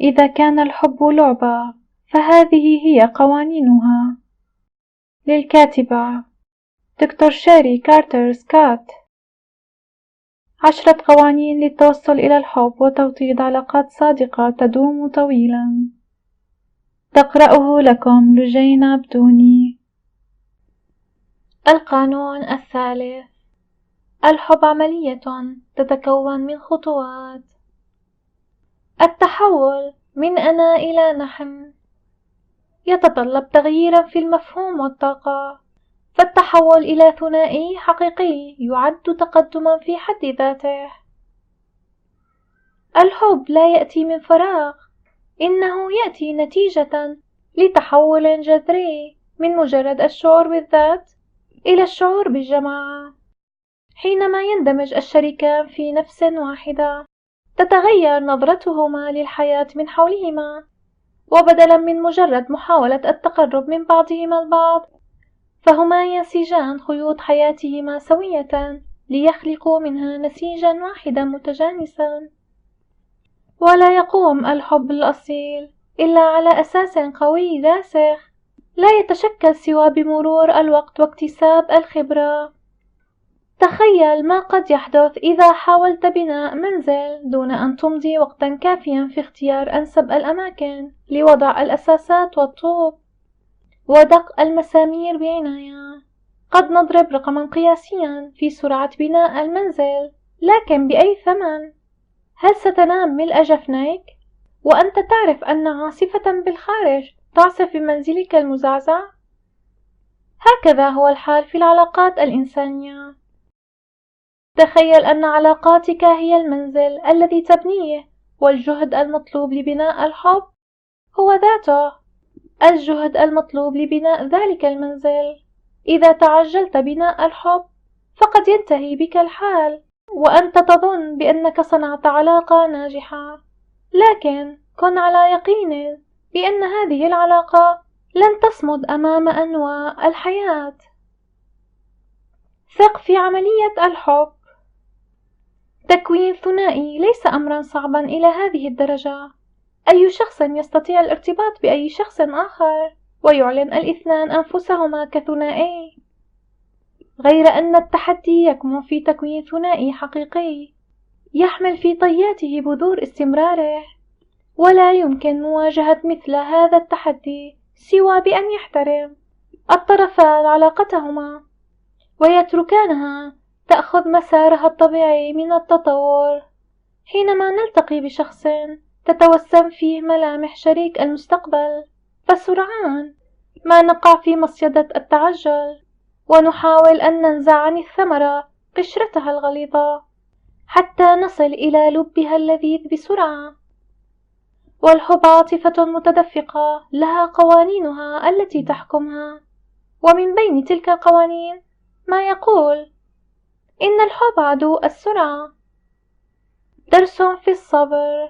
إذا كان الحب لعبة فهذه هي قوانينها. للكاتبة دكتور شيري كارتر سكوت. 10 قوانين للتوصل إلى الحب وتوطيد علاقات صادقة تدوم طويلا. تقرأه لكم لجينة بدوني. القانون الثالث: الحب عملية تتكون من خطوات. التحول من أنا إلى نحن يتطلب تغييرا في المفهوم والطاقة، فالتحول إلى ثنائي حقيقي يعد تقدما في حد ذاته. الحب لا يأتي من فراغ، إنه يأتي نتيجة لتحول جذري من مجرد الشعور بالذات إلى الشعور بالجماعة. حينما يندمج الشريكان في نفس واحدة تتغير نظرتهما للحياة من حولهما، وبدلا من مجرد محاولة التقرب من بعضهما البعض فهما ينسجان خيوط حياتهما سوية ليخلقوا منها نسيجا واحدا متجانسا. ولا يقوم الحب الأصيل إلا على أساس قوي راسخ لا يتشكل سوى بمرور الوقت واكتساب الخبرة. تخيل ما قد يحدث إذا حاولت بناء منزل دون أن تمضي وقتا كافيا في اختيار أنسب الأماكن لوضع الأساسات والطوب ودق المسامير بعناية. قد نضرب رقما قياسيا في سرعة بناء المنزل، لكن بأي ثمن؟ هل ستنام ملء جفنيك وأنت تعرف أن عاصفة بالخارج تعصف بمنزلك المزعزع؟ هكذا هو الحال في العلاقات الإنسانية. تخيل أن علاقاتك هي المنزل الذي تبنيه، والجهد المطلوب لبناء الحب هو ذاته الجهد المطلوب لبناء ذلك المنزل. إذا تعجلت بناء الحب فقد ينتهي بك الحال وأنت تظن بأنك صنعت علاقة ناجحة، لكن كن على يقين بأن هذه العلاقة لن تصمد أمام أنواع الحياة. ثق في عملية الحب. تكوين ثنائي ليس أمرا صعبا إلى هذه الدرجة. أي شخص يستطيع الارتباط بأي شخص آخر ويعلن الاثنان أنفسهما كثنائي، غير أن التحدي يكمن في تكوين ثنائي حقيقي يحمل في طياته بذور استمراره. ولا يمكن مواجهة مثل هذا التحدي سوى بأن يحترم الطرفان علاقتهما ويتركانها تأخذ مسارها الطبيعي من التطور. حينما نلتقي بشخص تتوسم فيه ملامح شريك المستقبل فسرعان ما نقع في مصيدة التعجل ونحاول أن ننزع عن الثمرة قشرتها الغليظة حتى نصل إلى لبها اللذيذ بسرعة. والحب عاطفة متدفقة لها قوانينها التي تحكمها، ومن بين تلك القوانين ما يقول إن الحب عدو السرعة. درس في الصبر.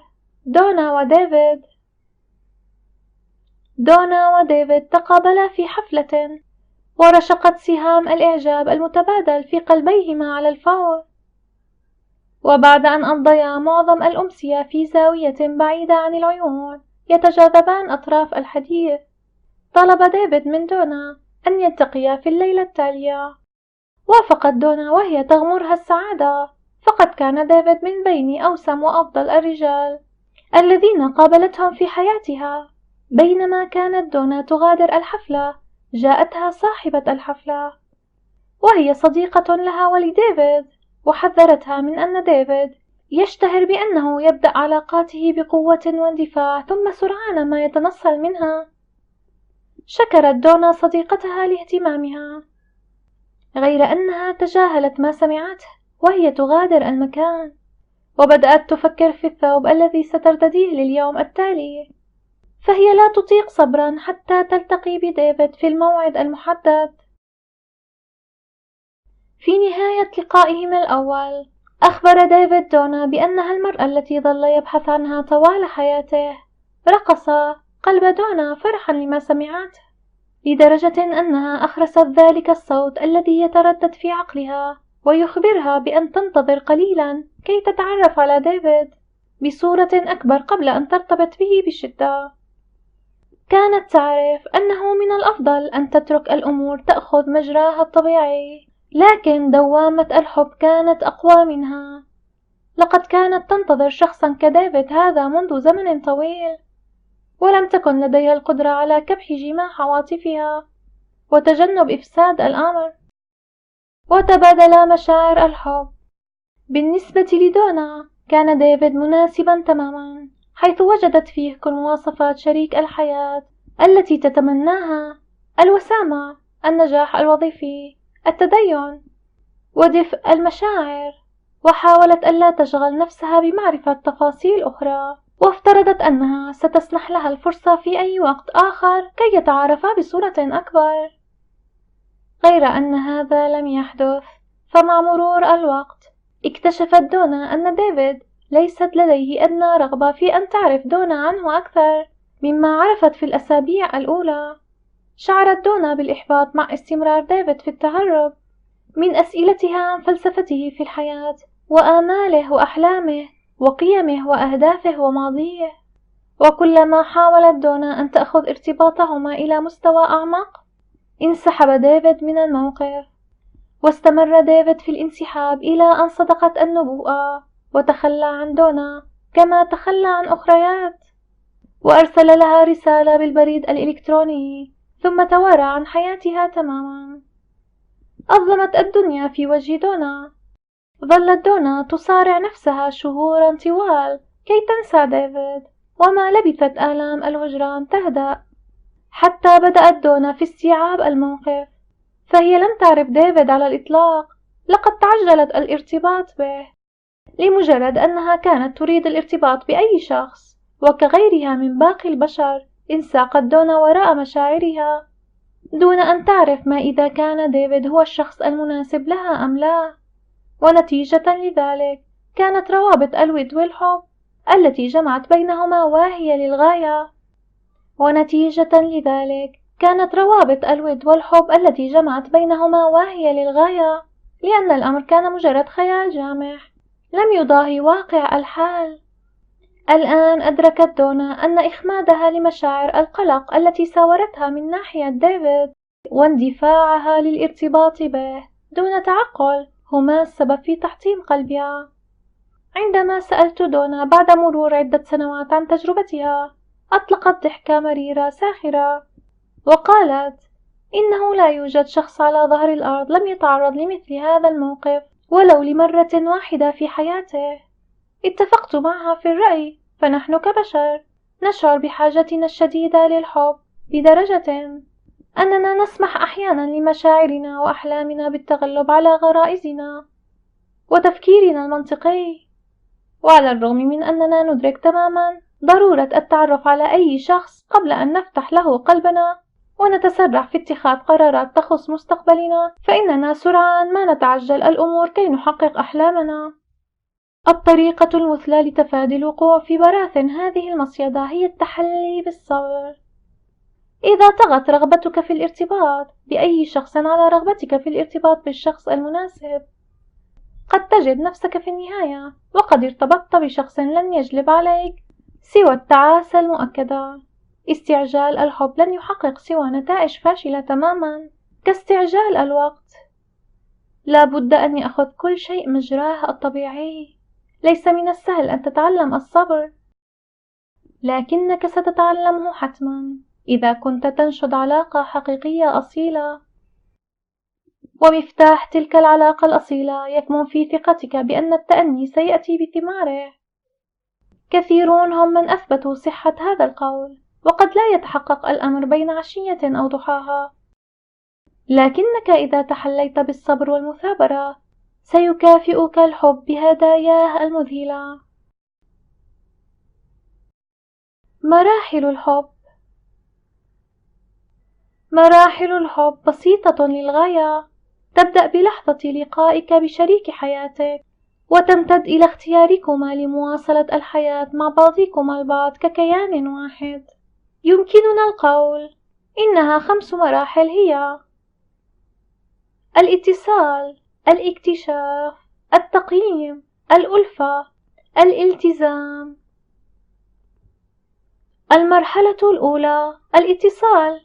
دونا وديفيد تقابلا في حفلة ورشقت سهام الإعجاب المتبادل في قلبيهما على الفور. وبعد أن أمضيا معظم الأمسية في زاوية بعيدة عن العيون يتجاذبان أطراف الحديث، طلب ديفيد من دونا أن يلتقيا في الليلة التالية. وافقت دونا وهي تغمرها السعادة، فقد كان ديفيد من بين أوسم وأفضل الرجال الذين قابلتهم في حياتها. بينما كانت دونا تغادر الحفلة جاءتها صاحبة الحفلة وهي صديقة لها ولديفيد، وحذرتها من أن ديفيد يشتهر بأنه يبدأ علاقاته بقوة واندفاع ثم سرعان ما يتنصل منها. شكرت دونا صديقتها لاهتمامها، غير أنها تجاهلت ما سمعته وهي تغادر المكان، وبدأت تفكر في الثوب الذي سترتديه لليوم التالي، فهي لا تطيق صبرا حتى تلتقي بديفيد في الموعد المحدد. في نهاية لقائهم الأول أخبر ديفيد دونا بأنها المرأة التي ظل يبحث عنها طوال حياته. رقص قلب دونا فرحا لما سمعته، لدرجة أنها أخرست ذلك الصوت الذي يتردد في عقلها ويخبرها بأن تنتظر قليلا كي تتعرف على ديفيد. بصورة أكبر قبل أن ترتبط به بشدة. كانت تعرف أنه من الأفضل أن تترك الأمور تأخذ مجراها الطبيعي، لكن دوامة الحب كانت أقوى منها. لقد كانت تنتظر شخصا كديفيد هذا منذ زمن طويل، ولم تكن لديها القدرة على كبح جماح عواطفها وتجنب إفساد الأمر. وتبادلا مشاعر الحب. بالنسبة لدونا كان ديفيد مناسبا تماما، حيث وجدت فيه كل مواصفات شريك الحياة التي تتمناها: الوسامة، النجاح الوظيفي، التدين، ودفء المشاعر. وحاولت ألا تشغل نفسها بمعرفة تفاصيل أخرى، وافترضت أنها ستسنح لها الفرصة في أي وقت آخر كي يتعارفا بصورة أكبر. غير أن هذا لم يحدث، فمع مرور الوقت اكتشفت دونا أن ديفيد ليست لديه أدنى رغبة في أن تعرف دونا عنه أكثر مما عرفت في الأسابيع الأولى. شعرت دونا بالإحباط مع استمرار ديفيد في التهرب من أسئلتها عن فلسفته في الحياة وآماله وأحلامه وقيمه وأهدافه وماضيه. وكلما حاولت دونا أن تأخذ ارتباطهما إلى مستوى أعمق، انسحب ديفيد من الموقف. واستمر ديفيد في الانسحاب إلى أن صدقت النبوءة وتخلى عن دونا كما تخلى عن أخريات، وأرسل لها رسالة بالبريد الإلكتروني، ثم توارى عن حياتها تماما. أظلمت الدنيا في وجه دونا. ظلت دونا تصارع نفسها شهورا طوال كي تنسى ديفيد، وما لبثت آلام الهجران تهدأ حتى بدأت دونا في استيعاب الموقف. فهي لم تعرف ديفيد على الإطلاق، لقد تعجلت الارتباط به لمجرد أنها كانت تريد الارتباط بأي شخص، وكغيرها من باقي البشر انساقت دونا وراء مشاعرها دون أن تعرف ما إذا كان ديفيد هو الشخص المناسب لها أم لا. ونتيجة لذلك كانت روابط الود والحب التي جمعت بينهما واهية للغاية. لأن الأمر كان مجرد خيال جامح لم يضاهي واقع الحال. الآن أدركت دونا أن إخمادها لمشاعر القلق التي ساورتها من ناحية ديفيد واندفاعها للارتباط به دون تعقل هما السبب في تحطيم قلبها. عندما سألت دونا بعد مرور عدة سنوات عن تجربتها، أطلقت ضحكة مريرة ساخرة وقالت: إنه لا يوجد شخص على ظهر الأرض لم يتعرض لمثل هذا الموقف ولو لمرة واحدة في حياته. اتفقت معها في الرأي، فنحن كبشر نشعر بحاجتنا الشديدة للحب بدرجة أننا نسمح أحيانا لمشاعرنا وأحلامنا بالتغلب على غرائزنا وتفكيرنا المنطقي. وعلى الرغم من أننا ندرك تماما ضرورة التعرف على أي شخص قبل أن نفتح له قلبنا ونتسرع في اتخاذ قرارات تخص مستقبلنا، فإننا سرعان ما نتعجل الأمور كي نحقق أحلامنا. الطريقة المثلى لتفادي الوقوع في براثن هذه المصيدة هي التحلي بالصبر. إذا طغت رغبتك في الارتباط بأي شخص على رغبتك في الارتباط بالشخص المناسب، قد تجد نفسك في النهاية وقد ارتبطت بشخص لن يجلب عليك سوى التعاسة المؤكدة. استعجال الحب لن يحقق سوى نتائج فاشلة تماما كاستعجال الوقت. لا بد أن يأخذ كل شيء مجراه الطبيعي. ليس من السهل أن تتعلم الصبر، لكنك ستتعلمه حتما إذا كنت تنشد علاقة حقيقية أصيلة. ومفتاح تلك العلاقة الأصيلة يكمن في ثقتك بأن التأني سيأتي بثماره. كثيرون هم من أثبتوا صحة هذا القول، وقد لا يتحقق الأمر بين عشية أو ضحاها، لكنك إذا تحليت بالصبر والمثابرة سيكافئك الحب بهداياه المذهلة. مراحل الحب. مراحل الحب بسيطة للغاية، تبدأ بلحظة لقائك بشريك حياتك وتمتد إلى اختياركما لمواصلة الحياة مع بعضكما البعض ككيان واحد. يمكننا القول إنها 5 مراحل هي: الاتصال، الاكتشاف، التقييم، الألفة، الالتزام، المرحلة الأولى: الاتصال.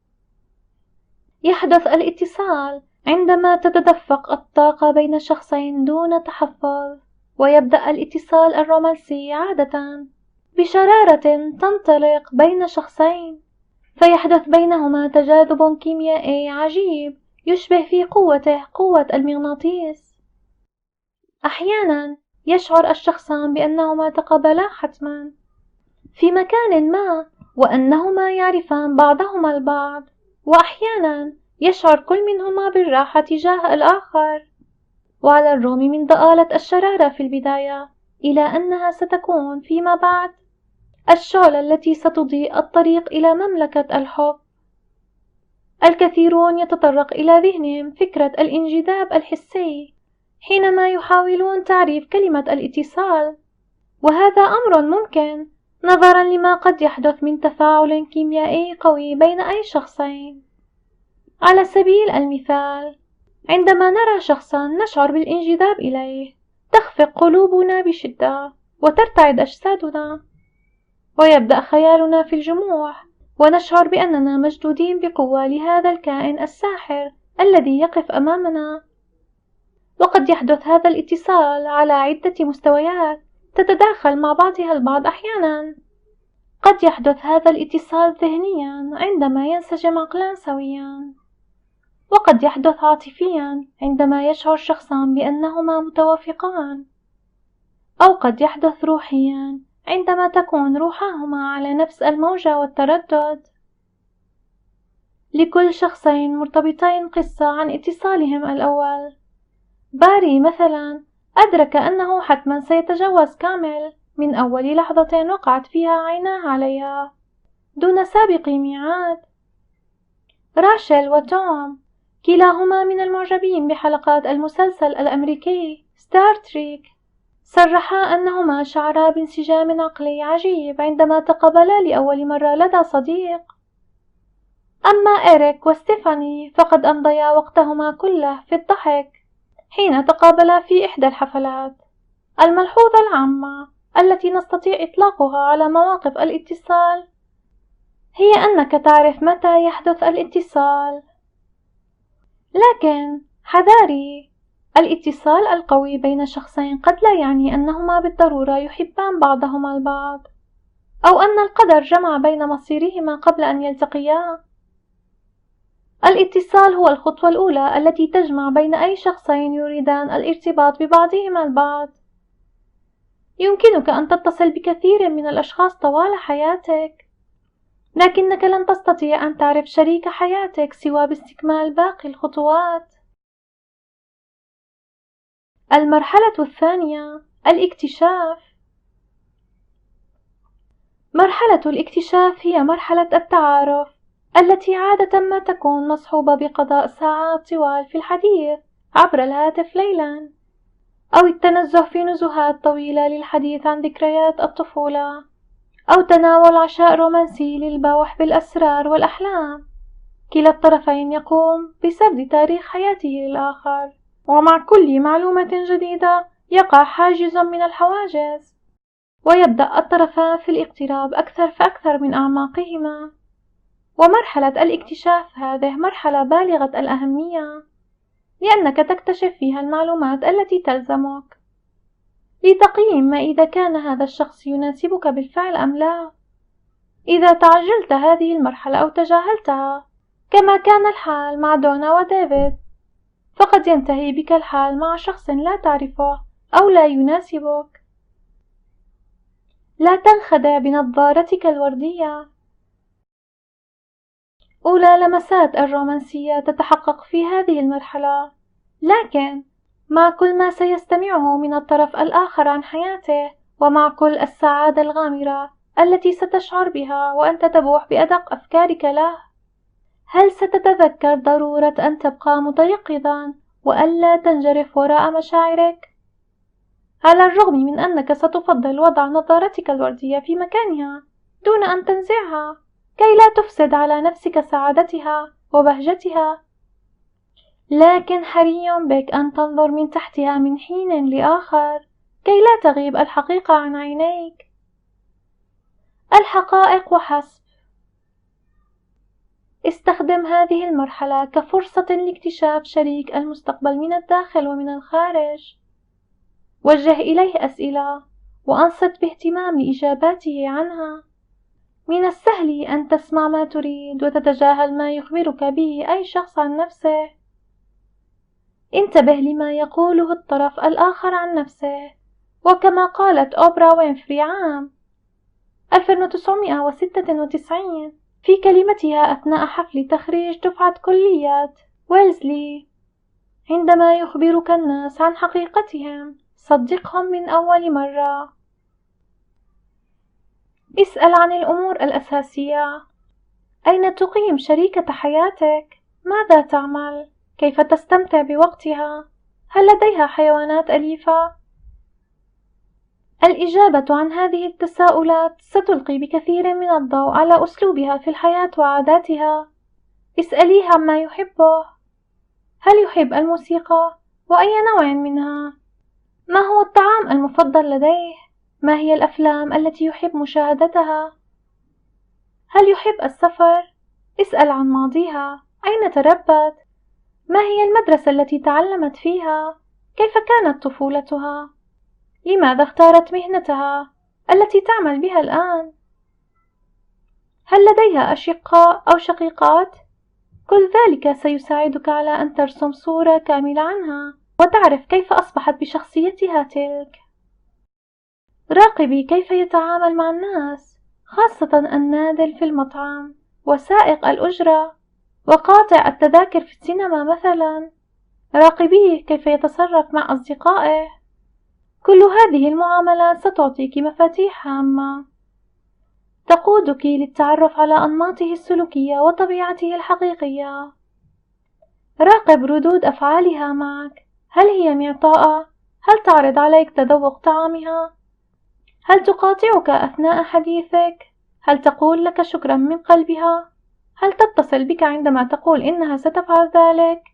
يحدث الاتصال عندما تتدفق الطاقة بين شخصين دون تحفظ، ويبدأ الاتصال الرومانسي عادة بشرارة تنطلق بين شخصين، فيحدث بينهما تجاذب كيميائي عجيب يشبه في قوته قوة المغناطيس. أحيانا يشعر الشخصان بأنهما تقابلا حتما في مكان ما، وأنهما يعرفان بعضهما البعض، وأحيانا يشعر كل منهما بالراحة تجاه الآخر، وعلى الرغم من ضآلة الشرارة في البداية، إلى أنها ستكون فيما بعد الشعلة التي ستضيء الطريق إلى مملكة الحب. الكثيرون يتطرق إلى ذهنهم فكرة الانجذاب الحسي حينما يحاولون تعريف كلمة الاتصال، وهذا أمر ممكن نظرا لما قد يحدث من تفاعل كيميائي قوي بين أي شخصين. على سبيل المثال، عندما نرى شخصا نشعر بالانجذاب إليه، تخفق قلوبنا بشدة وترتعد أجسادنا، ويبدأ خيالنا في الجموح، ونشعر بأننا مشدودين بقوة لهذا الكائن الساحر الذي يقف أمامنا. وقد يحدث هذا الاتصال على عدة مستويات تتداخل مع بعضها البعض. أحيانا قد يحدث هذا الاتصال ذهنيا عندما ينسجم عقلان سويا، وقد يحدث عاطفيا عندما يشعر شخصان بأنهما متوافقان، أو قد يحدث روحيا عندما تكون روحاهما على نفس الموجة والتردد. لكل شخصين مرتبطين قصة عن اتصالهم الأول. باري مثلا أدرك أنه حتما سيتجوز كامل من أول لحظة وقعت فيها عيناه عليها دون سابق ميعاد. راشيل وتوم كلاهما من المعجبين بحلقات المسلسل الأمريكي ستار تريك، صرحا أنهما شعرا بانسجام عقلي عجيب عندما تقابلا لأول مرة لدى صديق. أما إريك وستيفاني فقد أمضيا وقتهما كله في الضحك حين تقابلا في إحدى الحفلات. الملحوظة العامة التي نستطيع إطلاقها على مواقف الاتصال هي أنك تعرف متى يحدث الاتصال. لكن حذاري، الاتصال القوي بين شخصين قد لا يعني أنهما بالضرورة يحبان بعضهما البعض، أو أن القدر جمع بين مصيرهما قبل أن يلتقيا. الاتصال هو الخطوة الأولى التي تجمع بين أي شخصين يريدان الارتباط ببعضهما البعض. يمكنك أن تتصل بكثير من الأشخاص طوال حياتك، لكنك لن تستطيع أن تعرف شريك حياتك سوى باستكمال باقي الخطوات. المرحلة الثانية: الاكتشاف. مرحلة الاكتشاف هي مرحلة التعارف التي عادة ما تكون مصحوبة بقضاء ساعات طوال في الحديث عبر الهاتف ليلا، أو التنزه في نزهات طويلة للحديث عن ذكريات الطفولة، أو تناول عشاء رومانسي للبوح بالأسرار والأحلام. كلا الطرفين يقوم بسرد تاريخ حياته للآخر، ومع كل معلومة جديدة يقع حاجز من الحواجز، ويبدأ الطرفان في الاقتراب أكثر فأكثر من أعماقهما. ومرحلة الاكتشاف هذه مرحلة بالغة الأهمية، لأنك تكتشف فيها المعلومات التي تلزمك لتقييم ما إذا كان هذا الشخص يناسبك بالفعل أم لا. إذا تعجلت هذه المرحلة أو تجاهلتها، كما كان الحال مع دونا وديفيد، فقد ينتهي بك الحال مع شخص لا تعرفه أو لا يناسبك. لا تنخدع بنظارتك الوردية. أولى لمسات الرومانسية تتحقق في هذه المرحلة، لكن مع كل ما سيستمعه من الطرف الآخر عن حياته، ومع كل السعادة الغامرة التي ستشعر بها وأنت تبوح بأدق أفكارك له، هل ستتذكر ضرورة أن تبقى متيقظا وألا تنجرف وراء مشاعرك؟ على الرغم من أنك ستفضل وضع نظارتك الوردية في مكانها دون أن تنزعها كي لا تفسد على نفسك سعادتها وبهجتها، لكن حري بك أن تنظر من تحتها من حين لآخر كي لا تغيب الحقيقة عن عينيك. الحقائق وحسب. استخدم هذه المرحلة كفرصة لاكتشاف شريك المستقبل من الداخل ومن الخارج. وجه إليه أسئلة وأنصت باهتمام لإجاباته عنها. من السهل أن تسمع ما تريد وتتجاهل ما يخبرك به أي شخص عن نفسه. انتبه لما يقوله الطرف الآخر عن نفسه. وكما قالت أوبرا وينفري عام 1996 في كلمتها أثناء حفل تخريج دفعة كليات ويلزلي: عندما يخبرك الناس عن حقيقتهم صدقهم من أول مرة. اسأل عن الأمور الأساسية. أين تقيم شريكة حياتك؟ ماذا تعمل؟ كيف تستمتع بوقتها؟ هل لديها حيوانات أليفة؟ الإجابة عن هذه التساؤلات ستلقي بكثير من الضوء على أسلوبها في الحياة وعاداتها. اسأليه عما يحبه. هل يحب الموسيقى؟ وأي نوع منها؟ ما هو الطعام المفضل لديه؟ ما هي الأفلام التي يحب مشاهدتها؟ هل يحب السفر؟ اسأل عن ماضيها. أين تربت؟ ما هي المدرسة التي تعلمت فيها؟ كيف كانت طفولتها؟ لماذا اختارت مهنتها التي تعمل بها الآن؟ هل لديها أشقاء أو شقيقات؟ كل ذلك سيساعدك على أن ترسم صورة كاملة عنها وتعرف كيف أصبحت بشخصيتها تلك. راقبي كيف يتعامل مع الناس، خاصة النادل في المطعم وسائق الأجرة وقاطع التذاكر في السينما مثلا. راقبيه كيف يتصرف مع أصدقائه. كل هذه المعاملات ستعطيك مفاتيح هامة تقودك للتعرف على أنماطه السلوكية وطبيعته الحقيقية. راقب ردود أفعالها معك. هل هي معطاءة؟ هل تعرض عليك تذوق طعامها؟ هل تقاطعك أثناء حديثك؟ هل تقول لك شكرا من قلبها؟ هل تتصل بك عندما تقول إنها ستفعل ذلك؟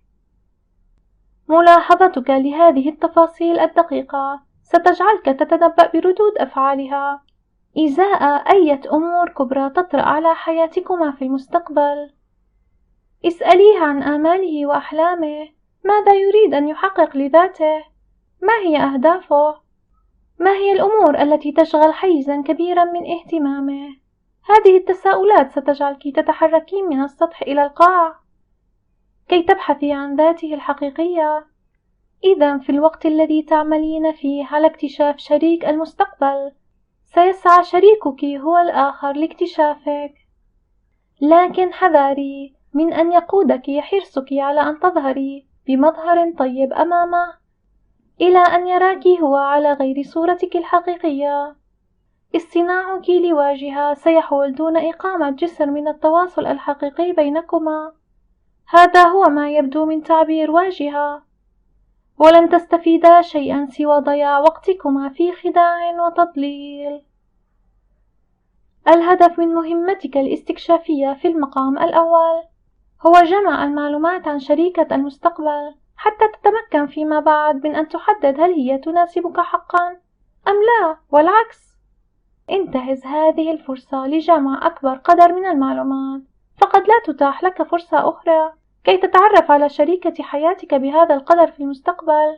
ملاحظتك لهذه التفاصيل الدقيقة ستجعلك تتنبأ بردود أفعالها إزاء أي أمور كبرى تطرأ على حياتكما في المستقبل. اسأليه عن آماله وأحلامه. ماذا يريد أن يحقق لذاته؟ ما هي أهدافه؟ ما هي الأمور التي تشغل حيزا كبيرا من اهتمامه؟ هذه التساؤلات ستجعلك تتحركين من السطح إلى القاع كي تبحثي عن ذاته الحقيقية. إذا في الوقت الذي تعملين فيه على اكتشاف شريك المستقبل سيسعى شريكك هو الآخر لاكتشافك. لكن حذاري من أن يقودك حرصك على أن تظهري بمظهر طيب أمامه إلى أن يراك هو على غير صورتك الحقيقية. اصطناعك لواجهة سيحول دون إقامة جسر من التواصل الحقيقي بينكما. هذا هو ما يبدو من تعبير واجهة، ولن تستفيدا شيئا سوى ضياع وقتكما في خداع وتضليل. الهدف من مهمتك الاستكشافية في المقام الأول هو جمع المعلومات عن شريكة المستقبل حتى تتمكن فيما بعد من أن تحدد هل هي تناسبك حقا أم لا، والعكس. انتهز هذه الفرصة لجمع أكبر قدر من المعلومات، فقد لا تتاح لك فرصة أخرى كي تتعرف على شريكة حياتك بهذا القدر في المستقبل.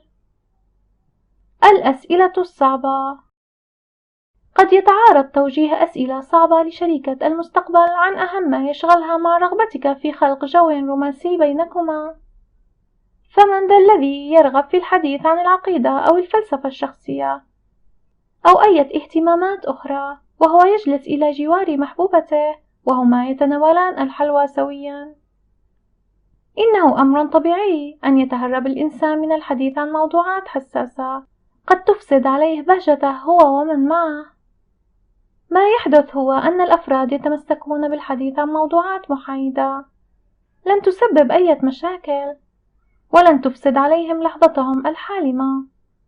الأسئلة الصعبة. قد يتعارض توجيه أسئلة صعبة لشريكة المستقبل عن أهم ما يشغلها مع رغبتك في خلق جو رومانسي بينكما. فمن ذا الذي يرغب في الحديث عن العقيدة أو الفلسفة الشخصية أو أي اهتمامات أخرى وهو يجلس إلى جوار محبوبته وهما يتناولان الحلوى سويا؟ إنه أمر طبيعي أن يتهرب الإنسان من الحديث عن موضوعات حساسة قد تفسد عليه بهجته هو ومن معه. ما يحدث هو أن الأفراد يتمسكون بالحديث عن موضوعات محايدة لن تسبب أي مشاكل ولن تفسد عليهم لحظتهم الحالمة.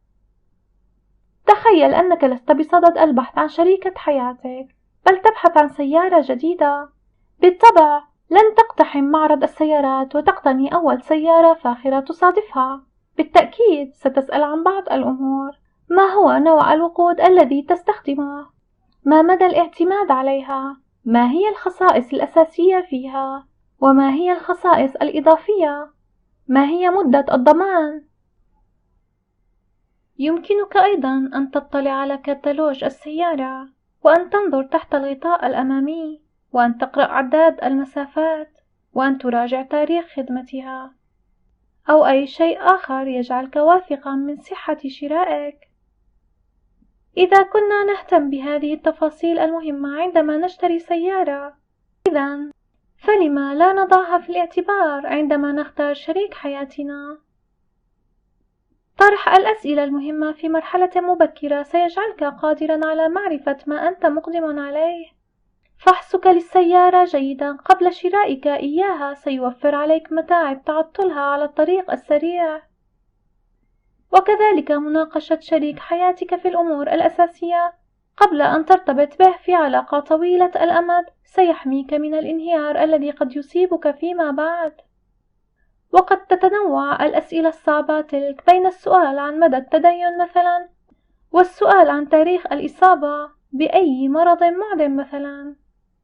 تخيل أنك لست بصدد البحث عن شريكة حياتك، بل تبحث عن سيارة جديدة. بالطبع لن تقتحم معرض السيارات وتقتني أول سيارة فاخرة تصادفها. بالتأكيد ستسأل عن بعض الأمور. ما هو نوع الوقود الذي تستخدمه؟ ما مدى الاعتماد عليها؟ ما هي الخصائص الأساسية فيها؟ وما هي الخصائص الإضافية؟ ما هي مدة الضمان؟ يمكنك أيضا أن تطلع على كتالوج السيارة، وأن تنظر تحت الغطاء الأمامي، وأن تقرأ عداد المسافات، وأن تراجع تاريخ خدمتها، أو أي شيء آخر يجعلك واثقا من صحة شرائك. إذا كنا نهتم بهذه التفاصيل المهمة عندما نشتري سيارة، إذن فلما لا نضعها في الاعتبار عندما نختار شريك حياتنا؟ طرح الأسئلة المهمة في مرحلة مبكرة سيجعلك قادرا على معرفة ما أنت مقدم عليه. فحصك للسيارة جيدا قبل شرائك إياها سيوفر عليك متاعب تعطلها على الطريق السريع. وكذلك مناقشة شريك حياتك في الأمور الأساسية قبل أن ترتبط به في علاقة طويلة الأمد سيحميك من الانهيار الذي قد يصيبك فيما بعد. وقد تتنوع الأسئلة الصعبة تلك بين السؤال عن مدى التدين مثلا، والسؤال عن تاريخ الإصابة بأي مرض معدٍ مثلا.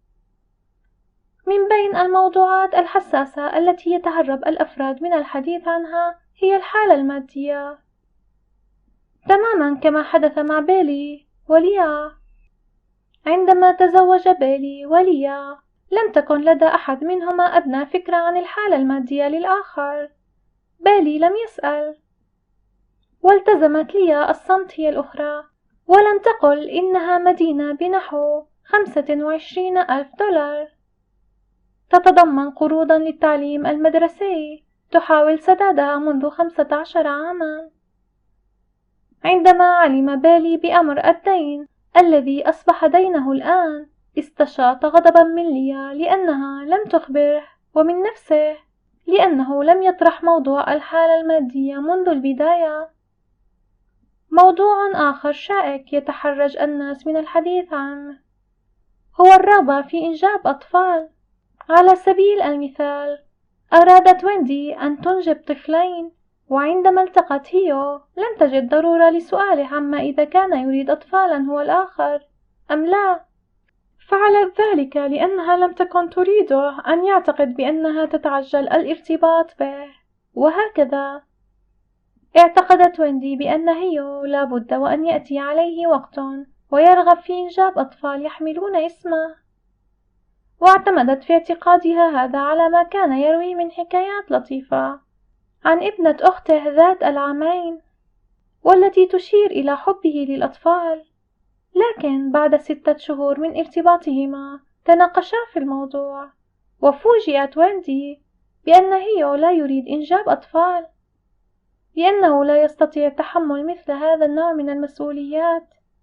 من بين الموضوعات الحساسة التي يتهرب الأفراد من الحديث عنها هي الحالة المادية، تماما كما حدث مع بيلي وليا. عندما تزوج بيلي وليا لم تكن لدى أحد منهما أدنى فكرة عن الحالة المادية للآخر. بيلي لم يسأل، والتزمت ليا الصمت هي الأخرى، ولم تقل إنها مدينة بنحو 25,000 دولار تتضمن قروضا للتعليم المدرسي تحاول سدادها منذ 15 عاما. عندما علم بيلي بأمر الدين الذي أصبح دينه الآن استشاط غضبا من ليا لأنها لم تخبره، ومن نفسه لأنه لم يطرح موضوع الحالة المادية منذ البداية. موضوع آخر شائك يتحرج الناس من الحديث عنه هو الرغبة في إنجاب أطفال. على سبيل المثال، أرادت ويندي أن تنجب طفلين، وعندما التقت هيو لم تجد ضرورة لسؤاله عما إذا كان يريد أطفالا هو الآخر أم لا. فعلت ذلك لأنها لم تكن تريده أن يعتقد بأنها تتعجل الارتباط به، وهكذا اعتقدت ويندي بأن هيو لا بد وأن يأتي عليه وقت ويرغب في إنجاب أطفال يحملون اسمه، واعتمدت في اعتقادها هذا على ما كان يروي من حكايات لطيفة عن ابنة أخته ذات العامين والتي تشير إلى حبه للأطفال. لكن بعد 6 شهور من ارتباطهما تناقشا في الموضوع، وفوجئت ويندي بأن هيو لا يريد إنجاب أطفال لأنه لا يستطيع تحمل مثل هذا النوع من المسؤوليات.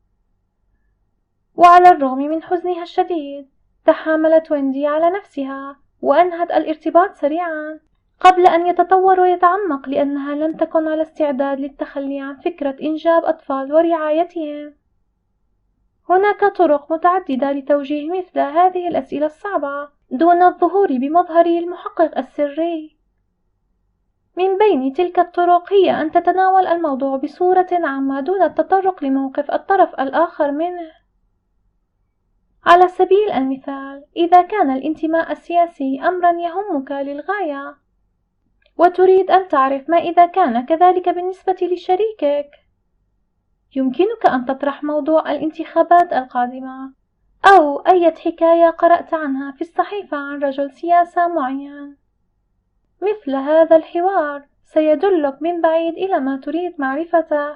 وعلى الرغم من حزنها الشديد تحاملت ويندي على نفسها وأنهت الارتباط سريعا قبل أن يتطور ويتعمق، لأنها لم تكن على استعداد للتخلي عن فكرة إنجاب أطفال ورعايتهم. هناك طرق متعددة لتوجيه مثل هذه الأسئلة الصعبة دون الظهور بمظهره المحقق السري. من بين تلك الطرق هي أن تتناول الموضوع بصورة عامة دون التطرق لموقف الطرف الآخر منه. على سبيل المثال، إذا كان الانتماء السياسي أمرا يهمك للغاية وتريد أن تعرف ما إذا كان كذلك بالنسبة لشريكك، يمكنك أن تطرح موضوع الانتخابات القادمة أو أي حكاية قرأت عنها في الصحيفة عن رجل سياسة معين. مثل هذا الحوار سيدلك من بعيد إلى ما تريد معرفته.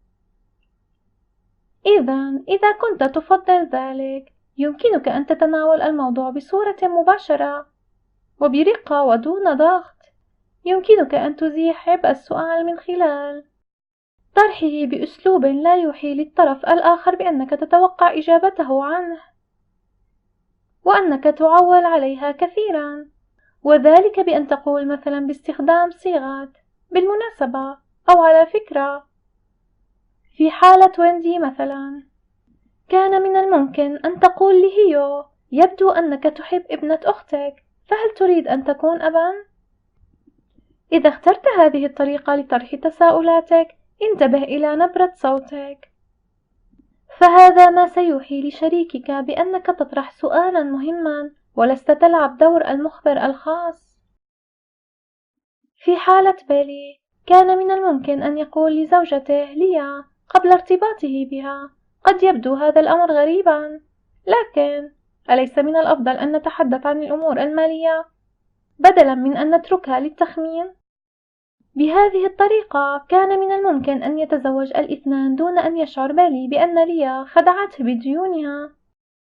إذا كنت تفضل ذلك، يمكنك أن تتناول الموضوع بصورة مباشرة وبرقة ودون ضغط. يمكنك أن تزيح عبء السؤال من خلال طرحه بأسلوب لا يوحي للطرف الآخر بأنك تتوقع إجابته عنه، وأنك تعول عليها كثيرا، وذلك بأن تقول مثلا باستخدام صيغة بالمناسبة أو على فكرة. في حالة ويندي مثلا، كان من الممكن أن تقول لهيو: يبدو أنك تحب ابنة أختك، فهل تريد أن تكون أبا؟ إذا اخترت هذه الطريقة لطرح تساؤلاتك، انتبه إلى نبرة صوتك، فهذا ما سيوحي لشريكك بأنك تطرح سؤالا مهما ولست تلعب دور المخبر الخاص. في حالة بيلي، كان من الممكن أن يقول لزوجته ليا قبل ارتباطه بها: قد يبدو هذا الأمر غريبا، لكن أليس من الأفضل أن نتحدث عن الأمور المالية بدلا من أن نتركها للتخمين؟ بهذه الطريقة كان من الممكن أن يتزوج الاثنان دون أن يشعر بيلي بأن ليا خدعته بديونها.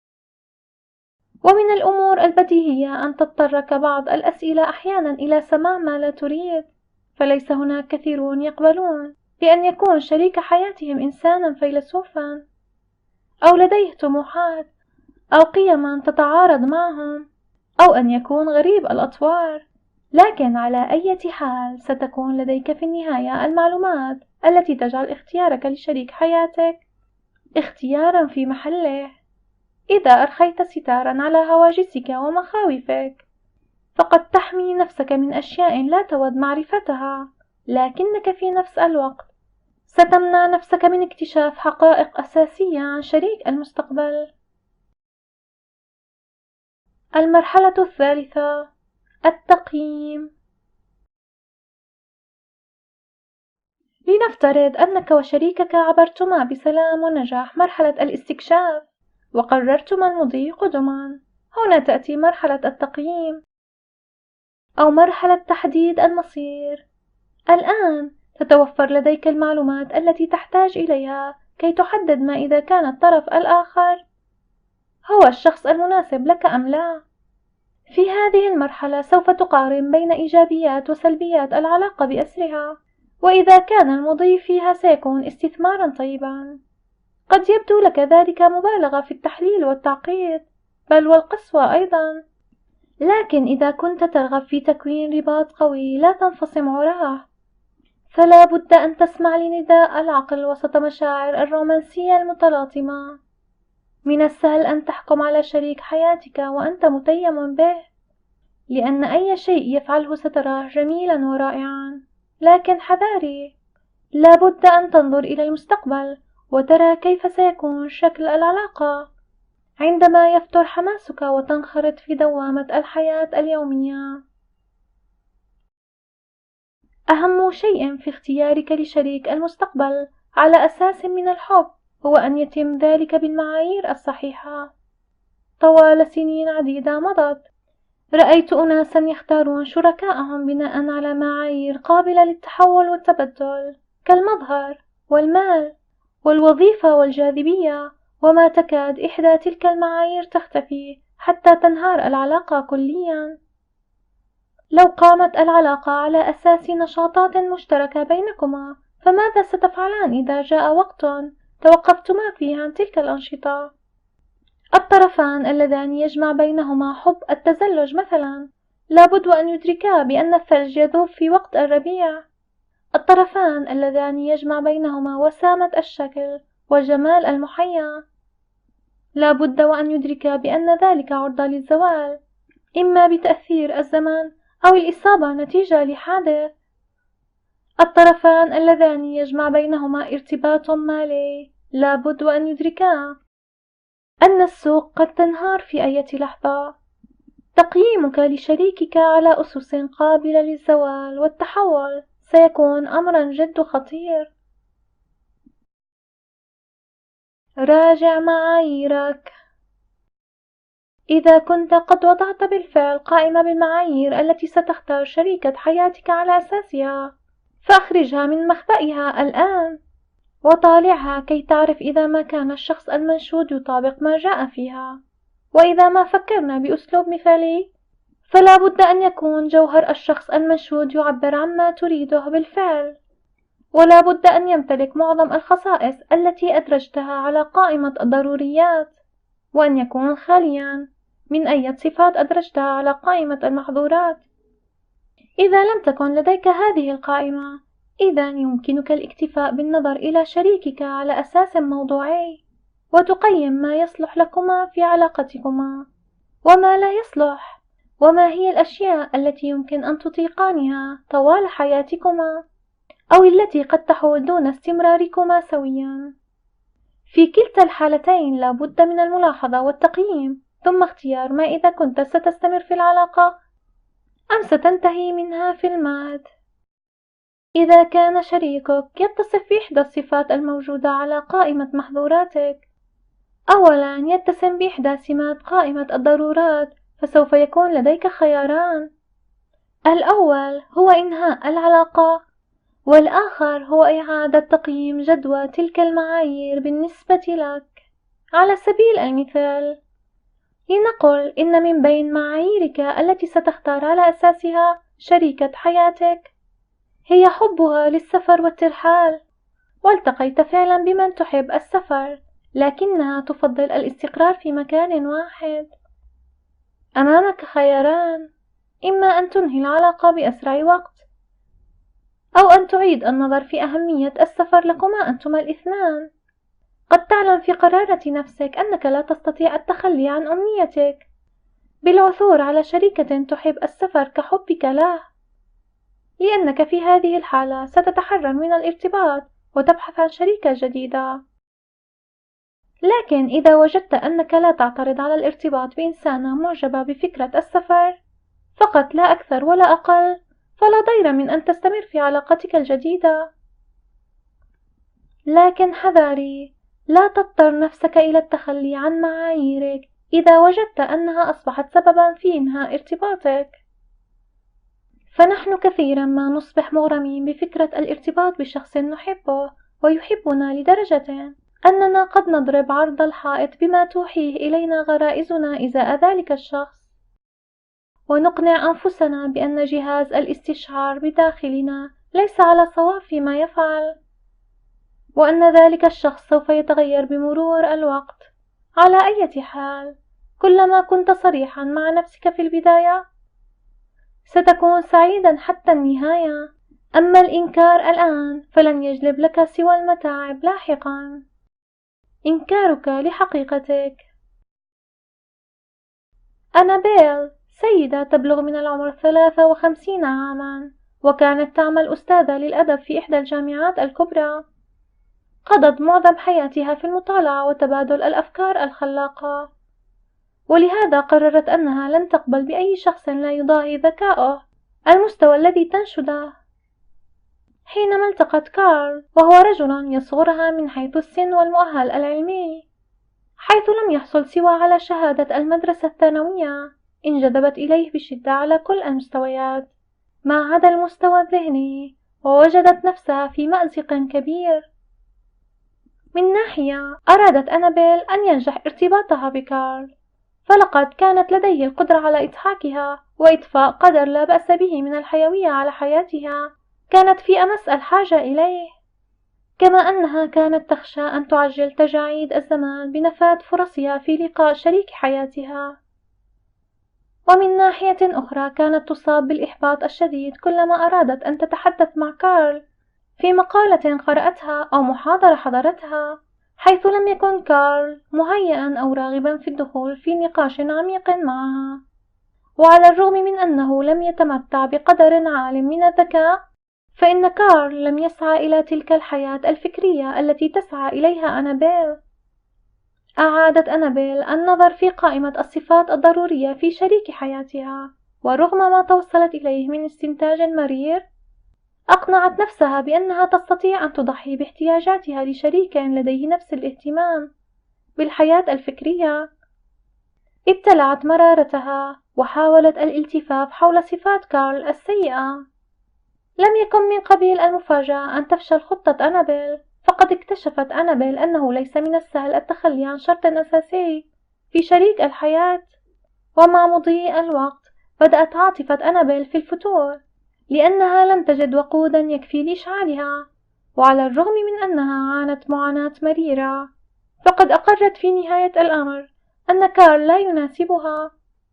ومن الأمور البديهية أن تضطرك بعض الأسئلة أحيانا إلى سماع ما لا تريد، فليس هناك كثيرون يقبلون بأن يكون شريك حياتهم إنسانا فيلسوفا أو لديه طموحات أو قيم تتعارض معهم، أو أن يكون غريب الأطوار. لكن على أي حال ستكون لديك في النهاية المعلومات التي تجعل اختيارك لشريك حياتك اختيارا في محله. إذا أرخيت ستارا على هواجسك ومخاوفك، فقد تحمي نفسك من أشياء لا تود معرفتها، لكنك في نفس الوقت ستمنع نفسك من اكتشاف حقائق أساسية عن شريك المستقبل. المرحلة الثالثة: التقييم. لنفترض أنك وشريكك عبرتما بسلام ونجاح مرحلة الاستكشاف وقررتما المضي قدما. هنا تأتي مرحلة التقييم أو مرحلة تحديد المصير. الآن تتوفر لديك المعلومات التي تحتاج إليها كي تحدد ما إذا كان الطرف الآخر هو الشخص المناسب لك أم لا. في هذه المرحلة سوف تقارن بين إيجابيات وسلبيات العلاقة بأسرها، وإذا كان المضي فيها سيكون استثمارا طيبا. قد يبدو لك ذلك مبالغة في التحليل والتعقيد، بل والقسوة أيضا، لكن إذا كنت ترغب في تكوين رباط قوي لا تنفصم عراه، فلا بد أن تسمع لنداء العقل وسط مشاعر الرومانسية المتلاطمة. من السهل أن تحكم على شريك حياتك وأنت متيم به، لأن أي شيء يفعله ستراه جميلا ورائعا، لكن حذاري، لا بد أن تنظر إلى المستقبل وترى كيف سيكون شكل العلاقة عندما يفتر حماسك وتنخرط في دوامة الحياة اليومية. أهم شيء في اختيارك لشريك المستقبل على أساس من الحب هو أن يتم ذلك بالمعايير الصحيحة. طوال سنين عديدة مضت، رأيت أناسا يختارون شركائهم بناء على معايير قابلة للتحول والتبدل، كالمظهر والمال والوظيفة والجاذبية، وما تكاد إحدى تلك المعايير تختفي حتى تنهار العلاقة كليا. لو قامت العلاقة على أساس نشاطات مشتركة بينكما، فماذا ستفعلان إذا جاء وقت توقفتما فيه عن تلك الأنشطة؟ الطرفان اللذان يجمع بينهما حب التزلج مثلا لابد أن يدركا بأن الثلج يذوب في وقت الربيع. الطرفان اللذان يجمع بينهما وسامة الشكل وجمال المحيا لابد وأن يدركا بأن ذلك عرضة للزوال، إما بتأثير الزمان أو الإصابة نتيجة لحادث. الطرفان اللذان يجمع بينهما ارتباط مالي لابد وأن يدركا أن السوق قد تنهار في أي لحظة. تقييمك لشريكك على أسس قابلة للزوال والتحول سيكون أمرا جد خطير. راجع معاييرك. إذا كنت قد وضعت بالفعل قائمة بالمعايير التي ستختار شريكة حياتك على أساسها، فأخرجها من مخبئها الآن وطالعها كي تعرف إذا ما كان الشخص المنشود يطابق ما جاء فيها. وإذا ما فكرنا بأسلوب مثالي، فلا بد أن يكون جوهر الشخص المنشود يعبر عما تريده بالفعل، ولا بد أن يمتلك معظم الخصائص التي أدرجتها على قائمة الضروريات، وأن يكون خاليا من أي صفات أدرجتها على قائمة المحظورات. إذا لم تكن لديك هذه القائمة، إذا يمكنك الاكتفاء بالنظر إلى شريكك على أساس موضوعي وتقيم ما يصلح لكما في علاقتكما وما لا يصلح، وما هي الأشياء التي يمكن أن تطيقانها طوال حياتكما أو التي قد تحول دون استمراركما سويا. في كلتا الحالتين لا بد من الملاحظة والتقييم، ثم اختيار ما إذا كنت ستستمر في العلاقة أم ستنتهي منها في المات. إذا كان شريكك يتصف بإحدى الصفات الموجودة على قائمة محظوراتك، أولاً يتسم بإحدى سمات قائمة الضرورات، فسوف يكون لديك خياران: الأول هو إنهاء العلاقة، والآخر هو إعادة تقييم جدوى تلك المعايير بالنسبة لك. على سبيل المثال، لنقل إن من بين معاييرك التي ستختار على أساسها شريكة حياتك هي حبها للسفر والترحال، والتقيت فعلا بمن تحب السفر لكنها تفضل الاستقرار في مكان واحد. أمامك خياران: إما أن تنهي العلاقة بأسرع وقت، أو أن تعيد النظر في أهمية السفر لكما أنتما الاثنان. قد تعلم في قرارة نفسك أنك لا تستطيع التخلي عن أمنيتك بالعثور على شريكة تحب السفر كحبك له، لأنك في هذه الحالة ستتحرر من الارتباط وتبحث عن شريكة جديدة. لكن إذا وجدت أنك لا تعترض على الارتباط بإنسانة معجبة بفكرة السفر فقط لا أكثر ولا أقل، فلا ضير من أن تستمر في علاقتك الجديدة. لكن حذاري، لا تضطر نفسك إلى التخلي عن معاييرك إذا وجدت أنها أصبحت سببا في إنهاء ارتباطك. فنحن كثيرا ما نصبح مغرمين بفكرة الارتباط بشخص نحبه ويحبنا لدرجة أننا قد نضرب عرض الحائط بما توحيه إلينا غرائزنا إزاء ذلك الشخص، ونقنع أنفسنا بأن جهاز الاستشعار بداخلنا ليس على صواب فيما يفعل، وأن ذلك الشخص سوف يتغير بمرور الوقت. على أي حال، كلما كنت صريحا مع نفسك في البداية ستكون سعيدا حتى النهاية، أما الإنكار الآن فلن يجلب لك سوى المتاعب لاحقا. إنكارك لحقيقتك. أنابيل سيدة تبلغ من العمر 53 عاما، وكانت تعمل أستاذة للأدب في إحدى الجامعات الكبرى. قضت معظم حياتها في المطالعة وتبادل الأفكار الخلاقة، ولهذا قررت أنها لن تقبل بأي شخص لا يضاهي ذكاؤه المستوى الذي تنشده. حينما التقت كارل، وهو رجل يصغرها من حيث السن والمؤهل العلمي، حيث لم يحصل سوى على شهادة المدرسة الثانوية، انجذبت إليه بشدة على كل المستويات ما عدا المستوى الذهني، ووجدت نفسها في مأزق كبير. من ناحية، أرادت أنابيل أن ينجح ارتباطها بكارل، فلقد كانت لديه القدرة على إضحاكها وإضفاء قدر لا بأس به من الحيوية على حياتها كانت في أمس الحاجة إليه، كما أنها كانت تخشى أن تعجل تجاعيد الزمان بنفاذ فرصها في لقاء شريك حياتها. ومن ناحية أخرى كانت تصاب بالإحباط الشديد كلما أرادت أن تتحدث مع كارل في مقالة قرأتها أو محاضرة حضرتها، حيث لم يكن كارل مهيئا أو راغبا في الدخول في نقاش عميق معها. وعلى الرغم من أنه لم يتمتع بقدر عال من الذكاء، فإن كارل لم يسعى إلى تلك الحياة الفكرية التي تسعى إليها أنابيل. أعادت أنابيل النظر في قائمة الصفات الضرورية في شريك حياتها، ورغم ما توصلت إليه من استنتاج مرير، أقنعت نفسها بأنها تستطيع أن تضحي باحتياجاتها لشريك لديه نفس الاهتمام بالحياة الفكرية. ابتلعت مرارتها وحاولت الالتفاف حول صفات كارل السيئة. لم يكن من قبيل المفاجأة أن تفشل خطة أنابيل، فقد اكتشفت أنابيل أنه ليس من السهل التخلي عن شرط أساسي في شريك الحياة. ومع مضي الوقت بدأت عاطفة أنابيل في الفتور، لأنها لم تجد وقودا يكفي لإشعالها، وعلى الرغم من أنها عانت معاناة مريرة، فقد أقرت في نهاية الأمر أن كارل لا يناسبها.